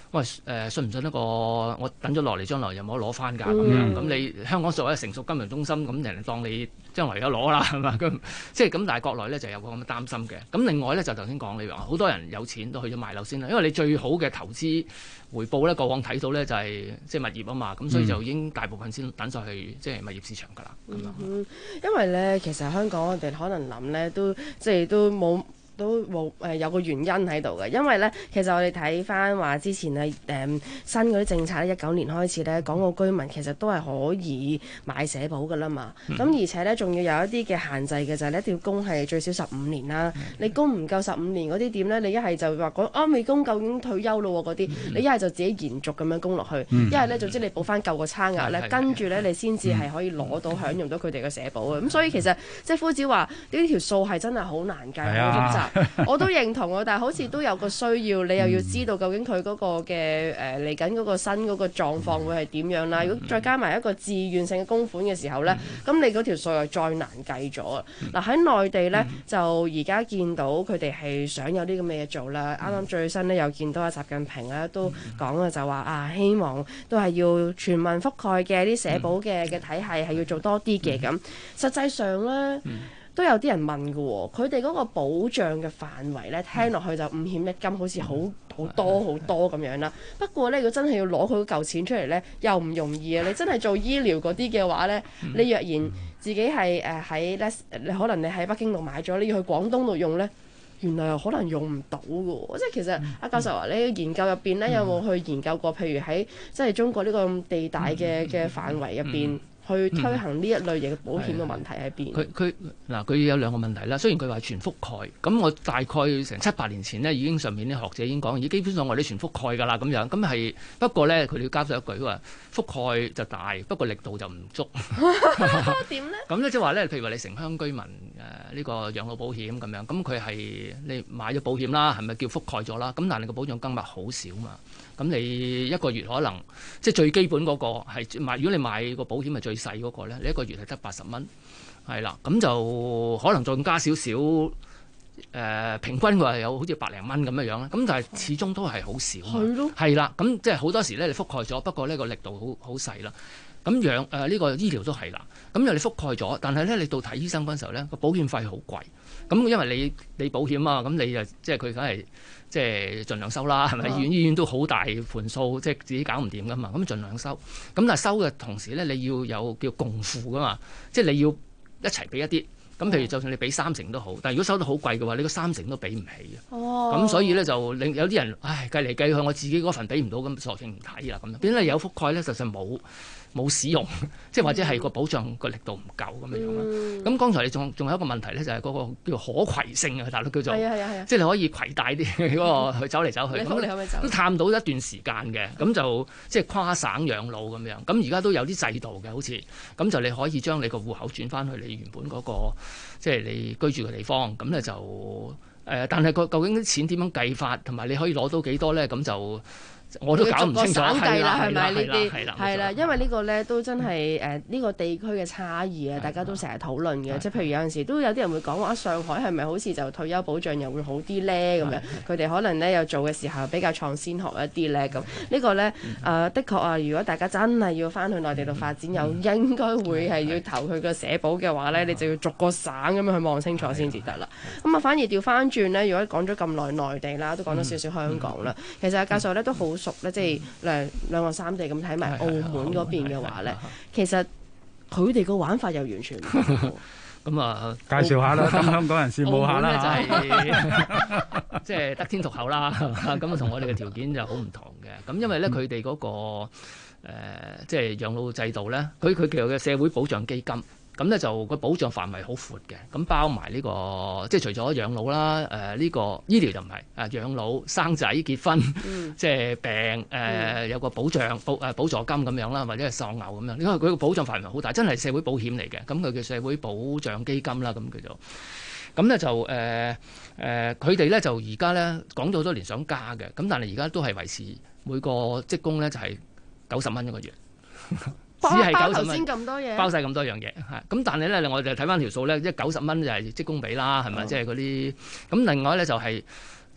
喂信唔信得過我等咗落嚟，將來有冇得攞翻㗎咁樣？咁你香港作為成熟金融中心，咁人哋當你將來有攞啦，係嘛？咁即係咁，但係國內咧就有個咁嘅擔心嘅。咁另外咧就頭先講你話，好多人有錢都去咗買樓先啦，因為你最好嘅投資回報咧，過往睇到咧就係即係物業啊嘛，咁所以就已經大部分先等晒去即係物業市場㗎啦。 因為咧其實香港我哋可能諗咧都即係都冇有個原因喺度嘅，因為咧其實我哋睇翻話之前啊新嗰啲政策咧，19年開始咧，港澳居民其實都係可以買社保㗎啦嘛。咁而且咧仲要有一啲嘅限制嘅，就係你一定要供係最少15年啦。你供唔夠15年嗰啲點咧？你一係就話講未供夠已經退休咯嗰啲，你一係就自己延續咁樣供落去，一係咧總之你補翻夠個差額咧，跟住咧你先至係可以攞到享用到佢哋嘅社保嘅。咁所以其實即係夫子話呢條數係真係好難計，好複雜。我都認同喎，但係好似都有個需要，你又要知道究竟佢嗰個嘅嚟緊嗰個新嗰個狀況會係點樣啦。如果再加埋一個自願性嘅供款嘅時候呢，咁你嗰條數又再難計咗。嗱喺內地呢，就而家見到佢哋係想有啲咁嘅嘢做啦。啱啱最新呢，又見到阿習近平咧都講啊，就話啊希望都係要全民覆蓋嘅啲社保嘅體系係要做多啲嘅咁。實際上呢，都有啲人問嘅喎，佢哋嗰個保障嘅範圍咧，聽落去就五險一金，好似好多咁樣啦。不過咧，如果真係要攞佢嗰嚿錢出嚟咧，又唔容易啊！你真係做醫療嗰啲嘅話咧，你若然自己係喺咧，可能你喺北京度買咗，你要去廣東度用咧，原來又可能用唔到嘅喎。即係其實阿教授話，你研究入邊咧有冇去研究過？譬如喺即係中國呢個地大嘅範圍入邊。去推行呢一類型嘅保險嘅問題喺邊？ 佢有兩個問題啦。雖然佢話全覆蓋，咁我大概成7-8年前呢，已經上面啲學者已經講，基本上我哋全覆蓋㗎啦咁樣。咁係不過咧，佢哋要加上一句話，覆蓋就大，不過力度就唔足。 點咧？ 咁咧即係話咧，譬如話你城鄉居民呢個養老保險咁樣，咁佢係你買咗保險啦，係咪叫覆蓋咗啦？咁但係你個保障金額好少嘛。咁你一個月可能即係最基本嗰個係買，如果你買個保險係最細嗰個咧，你一個月係得80蚊，係啦，咁就可能再加少少平均話有好似百零蚊咁樣樣啦，咁但係始終都係好少，係咯，係啦，咁即係好多時咧你覆蓋咗，不過呢個力度好細啦。咁呢個醫療都係啦，咁又你覆蓋咗，但係咧你到睇醫生嗰陣時候咧個保險費好貴，咁因為你保險啊，咁你就即係佢梗係即係盡量收啦，係咪？醫院都好大盤數，即係自己搞唔掂噶嘛，咁盡量收。咁但係收嘅同時咧，你要有叫共付噶嘛，即係你要一齊俾一啲。咁譬如就算你俾30%都好，但係如果收得好貴嘅話，你個30%都俾唔起嘅。咁所以咧就令有啲人計嚟計去，我自己嗰份俾唔到，咁索性唔睇啦咁樣。變咗有覆蓋咧，實際冇使用，即係或者係個保障個力度唔夠咁樣樣啦。咁剛才你仲有一個問題咧，就係嗰個叫可攜性啊，大陸叫做，即係你可以攜帶啲嗰個去走嚟走去。咁都探到一段時間嘅，咁就即係跨省養老咁樣。咁而家都有啲制度嘅，好似咁就你可以將你個戶口轉翻去你原本嗰個即係你居住嘅地方。咁咧就但係究竟啲錢點樣計法，同埋你可以攞到幾多咧？咁就我都搞唔清楚， 係啦，係咪呢啲？ 係啦，因為呢個咧都真係呢個地區嘅差異啊，大家都成日討論嘅。即係譬如有陣時都有啲人會講話，上海係咪好似就退休保障又會好啲咧？咁樣佢哋可能咧又做嘅時候比較創先學一啲咧。咁呢個咧的確啊，如果大家真係要翻去內地度發展，又應該會係要投佢個社保嘅話咧，你就要逐個省咁樣去望清楚先至得啦。咁啊，反而調翻轉咧，如果講咗咁耐內地啦，都講咗少少香港啦。其實阿教授咧都好熟咧，即係兩岸三地咁睇埋澳門嗰邊嘅話咧，其實佢哋個玩法又完全唔同。 咁啊， 介紹下啦，等香港人羨慕下啦。 澳門咧就係即係得天獨厚啦，咁啊同我哋嘅條件就好唔同嘅。咁因為咧佢哋嗰個即係養老制度咧，佢其實嘅社會保障基金。咁咧就個保障範圍好闊嘅，咁包埋呢個即係除咗養老啦，呢個醫療就唔係，養老、生仔、結婚，即係病有個保障補助金咁樣啦，或者係喪偶咁樣，因為佢個保障範圍好大，真係社會保險嚟嘅，咁佢叫社會保障基金啦，咁叫做。咁咧就佢哋咧就而家咧講咗好多年想加嘅，咁但係而家都係維持每個職工咧就係90蚊一個月。只係90蚊，包晒咁多樣嘢，係咁。但係咧，我就睇翻條數咧，即係90蚊就係職工俾啦，係咪？即係嗰啲咁。另外咧就係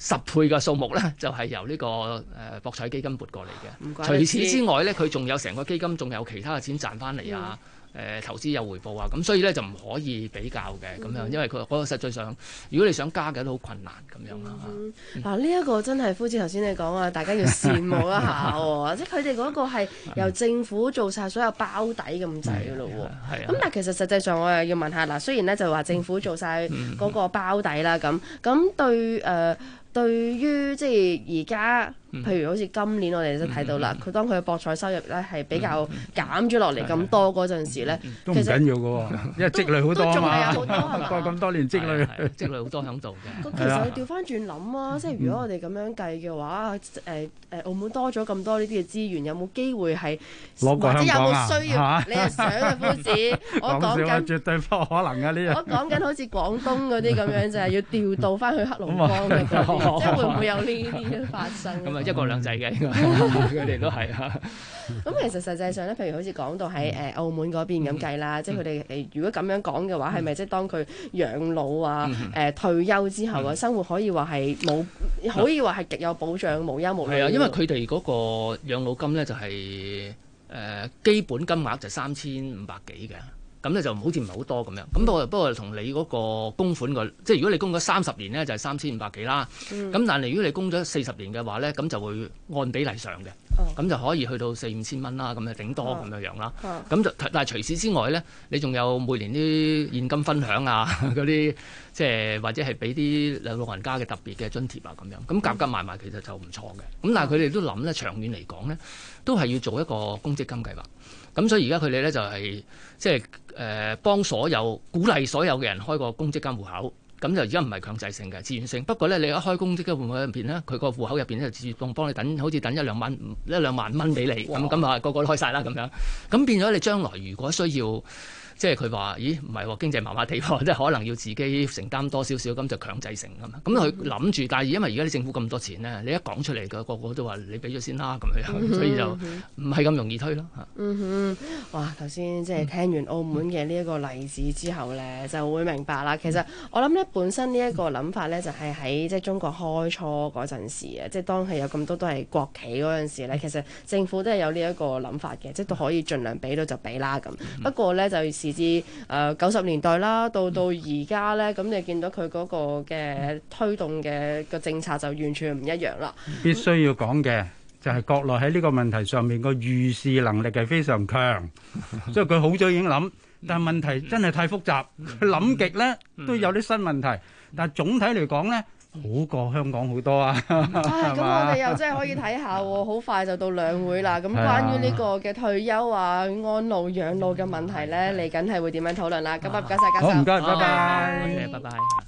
10倍嘅數目咧，就係由呢個博彩基金撥過嚟嘅。除唔怪得知此之外咧，佢仲有成個基金，仲有其他嘅錢賺翻嚟啊！投資有回報啊，咁所以咧就唔可以比較嘅咁樣，因為佢嗰個實際上，如果你想加嘅都好困難咁樣啦。 嗱，呢一個真係夫子頭先你講啊，大家要羨慕一下喎，即係佢哋嗰個係由政府做晒所有包底咁滯嘅咯喎。咁但係其實實際上我又要問下嗱，雖然咧就話政府做晒嗰個包底啦，咁對於即係而家，譬如好似今年我哋都睇到啦，佢當佢嘅博彩收入咧係比較減咗落嚟咁多嗰陣時咧， 都唔緊要嘅喎，因為積累好多啊嘛， 都仲係有好多過咁多年積累， 積累好多喺度嘅。 其實你調翻轉諗啊，即係如果我哋咁樣計嘅話，澳門多咗咁多呢啲嘅資源，有冇機會係攞過香港啊？ 或者有冇需要？你係想嘅夫子，我講緊絕對不可能嘅呢樣。 我講緊好似廣東嗰啲咁樣，就係要調度翻去黑龍江嘅嗰啲，即係會唔會有呢啲發生？ 咁啊，一國兩制嘅，佢哋都係啊。 咁其實實際上咧，譬如好似講到喺澳門嗰邊咁計啦，即係佢哋如果咁樣講嘅話，係咪即係當佢養老啊、退休之後嘅生活可以話係冇，可以話係極有保障、無憂無慮？ 係啊，因為佢哋嗰個養老金咧就係基本金額就3500幾嘅。咁咧就好似唔係好多咁樣，咁不過同你嗰個供款即係如果你供咗30年咧就係3500幾啦，咁但係如果你供咗40年嘅話咧，咁就會按比例上嘅，咁就可以去到4-5千蚊啦，咁啊頂多咁樣啦，咁就但係除此之外咧，你仲有每年啲現金分享啊嗰啲，即係或者係俾啲老人家嘅特別嘅津貼啊咁樣，咁夾埋埋其實就唔錯嘅，咁但係佢哋都諗咧長遠嚟講咧，都係要做一個公積金計劃。咁所以而家佢哋咧就係即係幫鼓勵所有嘅人開個公積金戶口，咁就而家唔係強制性嘅，自願性。不過咧，你一開公積金戶口入邊咧，佢個戶口入邊咧就自動幫你好似等1-2萬蚊俾你，咁啊個個都開晒啦咁樣。咁變咗你將來如果需要。即係佢話：咦，唔係喎，經濟麻麻地喎，即係可能要自己承擔多少少，咁就強制性㗎嘛。咁佢諗住，但係因為而家啲政府咁多錢咧，你一講出嚟嘅個個都話你俾咗先啦，咁樣，所以就唔係咁容易推咯嚇。 哇！頭先即係聽完澳門嘅呢一個例子之後咧，就會明白啦。其實我諗咧，本身呢一個諗法咧，就係喺即係中國開初嗰陣時啊，即係當係有咁多都係國企嗰陣時咧，其實政府都係有呢一個諗法嘅，即係都可以盡量俾到就俾啦咁。不過咧就時至90年代啦，到而家咧，咁你見到佢嗰個嘅推動嘅個政策就完全唔一樣啦。 必須要講嘅就係國內喺呢個問題上面個預視能力係非常強，所以佢好早已經諗，但係問題真係太複雜，佢諗極咧都有啲新問題，但係總體嚟講咧，好過香港好多啊！ 咁我哋又真係可以睇下喎，好快就到兩會啦。咁關於呢個嘅退休啊、安老養老嘅問題咧，嚟緊係會點樣討論啦？咁唔該晒，教授。 好，唔該，拜拜。 拜拜。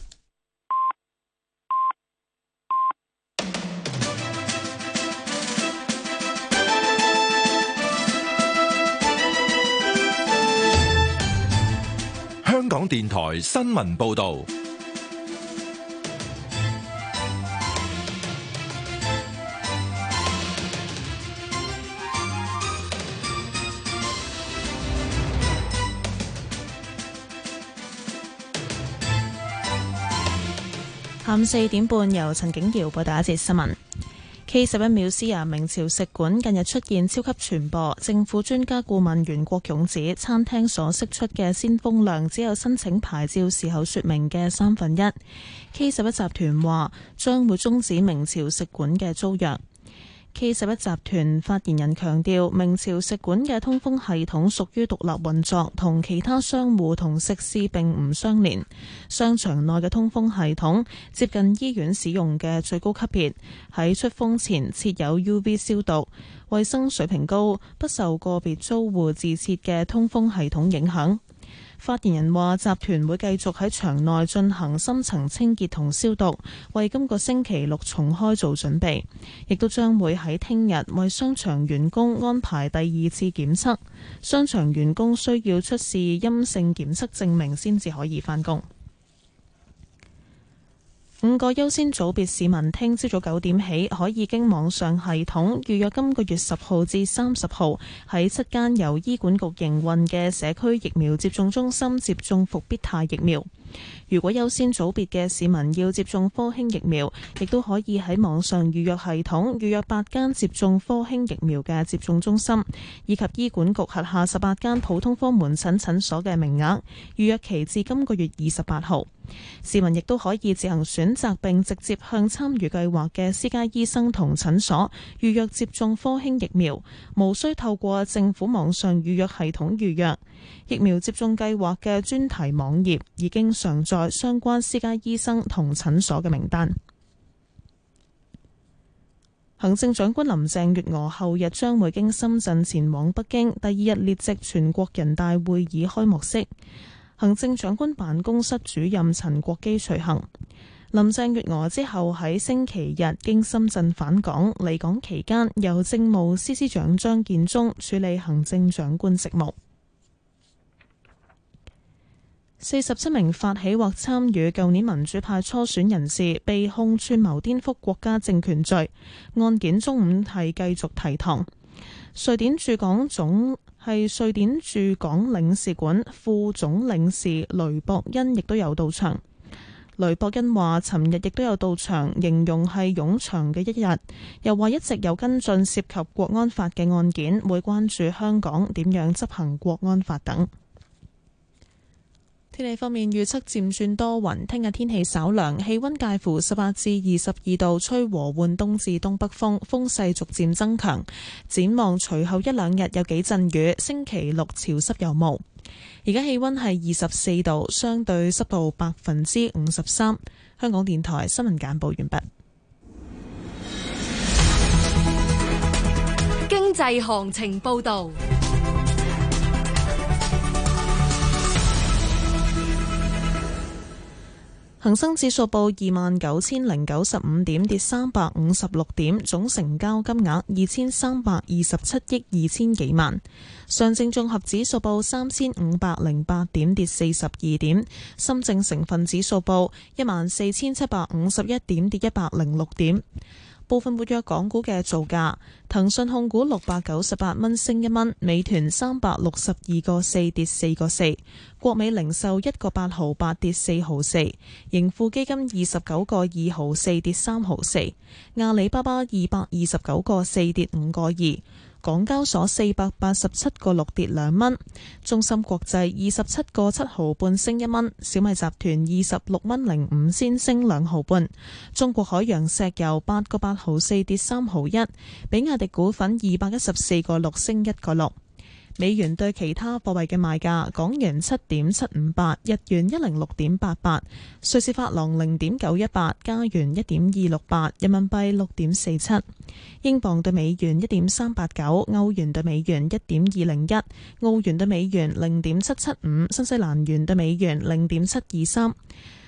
香港電台新聞報導。 下午4點半，由陳景瑤報道一節新聞。K11 Musea 明朝食館近日出現超級傳播，政府專家顧問袁國勇指，餐廳所釋出嘅鮮風量只有申請牌照時候說明嘅1/3。K11 集團話將會終止明朝食館嘅租約。K11 集團發言人強調，明朝食館嘅通風系統屬於獨立運作，同其他商戶同食肆並唔相連。商場內嘅通風系統接近醫院使用嘅最高級別，喺出風前設有 UV 消毒，衛生水平高，不受個別租戶自設嘅通風系統影響。發言人話，集團會繼續喺場內進行深層清潔同消毒，為今個星期六重開做準備，亦都將會喺聽日為商場員工安排第2次檢測。商場員工需要出示陰性檢測證明先至可以返工。 5個優先組別市民聽朝早9點起可以經網上系統預約今個月10號至30號喺7間由醫管局營運嘅社區疫苗接種中心接種復必泰疫苗。如果優先組別嘅市民要接種科興疫苗，亦都可以喺網上預約系統預約8間接種科興疫苗嘅接種中心，以及醫管局轄下18間普通科門診診所嘅名額，預約期至今個月28號。市民亦都可以自行選擇並直接向參與計劃嘅私家醫生同診所預約接種科興疫苗，無需透過政府網上預約系統預約。疫苗接種計劃嘅專題網頁已經上載相關私家醫生同診所嘅名單。行政長官林鄭月娥後日將會經深圳前往北京，第2日列席全國人大會議開幕式。行政長官辦公室主任陳國基隨行。林鄭月娥之後喺星期日經深圳返港，離港期間由政務司司長張建宗處理行政長官職務。47名發起或參與舊年民主派初選人士被控串謀顛覆國家政權罪，案件中午係繼續提堂。瑞典駐港領事館副總領事雷博恩亦都有到場。雷博恩話尋日亦都有到場，形容係冗長嘅一日，又話一直有跟進涉及國安法嘅案件，會關注香港點樣執行國安法等。天氣方面預測漸轉多雲，聽日天氣稍涼，氣溫介乎18至22度，吹和緩東至東北風，風勢逐漸增強。展望隨後1-2日有幾陣雨，星期六潮濕有霧。而家氣溫係24度，相對濕度53%。香港電台新聞簡報完畢。 經濟行情報道。 恒生指數報29,095點，跌356點，總成交金額2327億2千幾萬。上證綜合指數報3508點，跌42點。深證成分指數報14,751點，跌106點。部分活躍港股嘅造價：騰訊控股698蚊升1蚊，美團362個4跌4個4，國美零售1個8毫8跌4毫4，盈富基金29個2毫4跌3毫4，阿里巴巴229個4跌5個2。港交所487個6跌2蚊，中芯國際27個7毫半升1蚊，小米集團26蚊05仙升2毫半，中國海洋石油8個8毫4跌3毫1，比亞迪股份214個6升1個6。美元對其他貨幣嘅賣價：港元7.758，日元106.88，瑞士法郎0.918，加元1.268，人民幣6.47，英鎊對美元1.389，歐元對美元1.201，澳元對美元0.775，新西蘭元對美元0.723。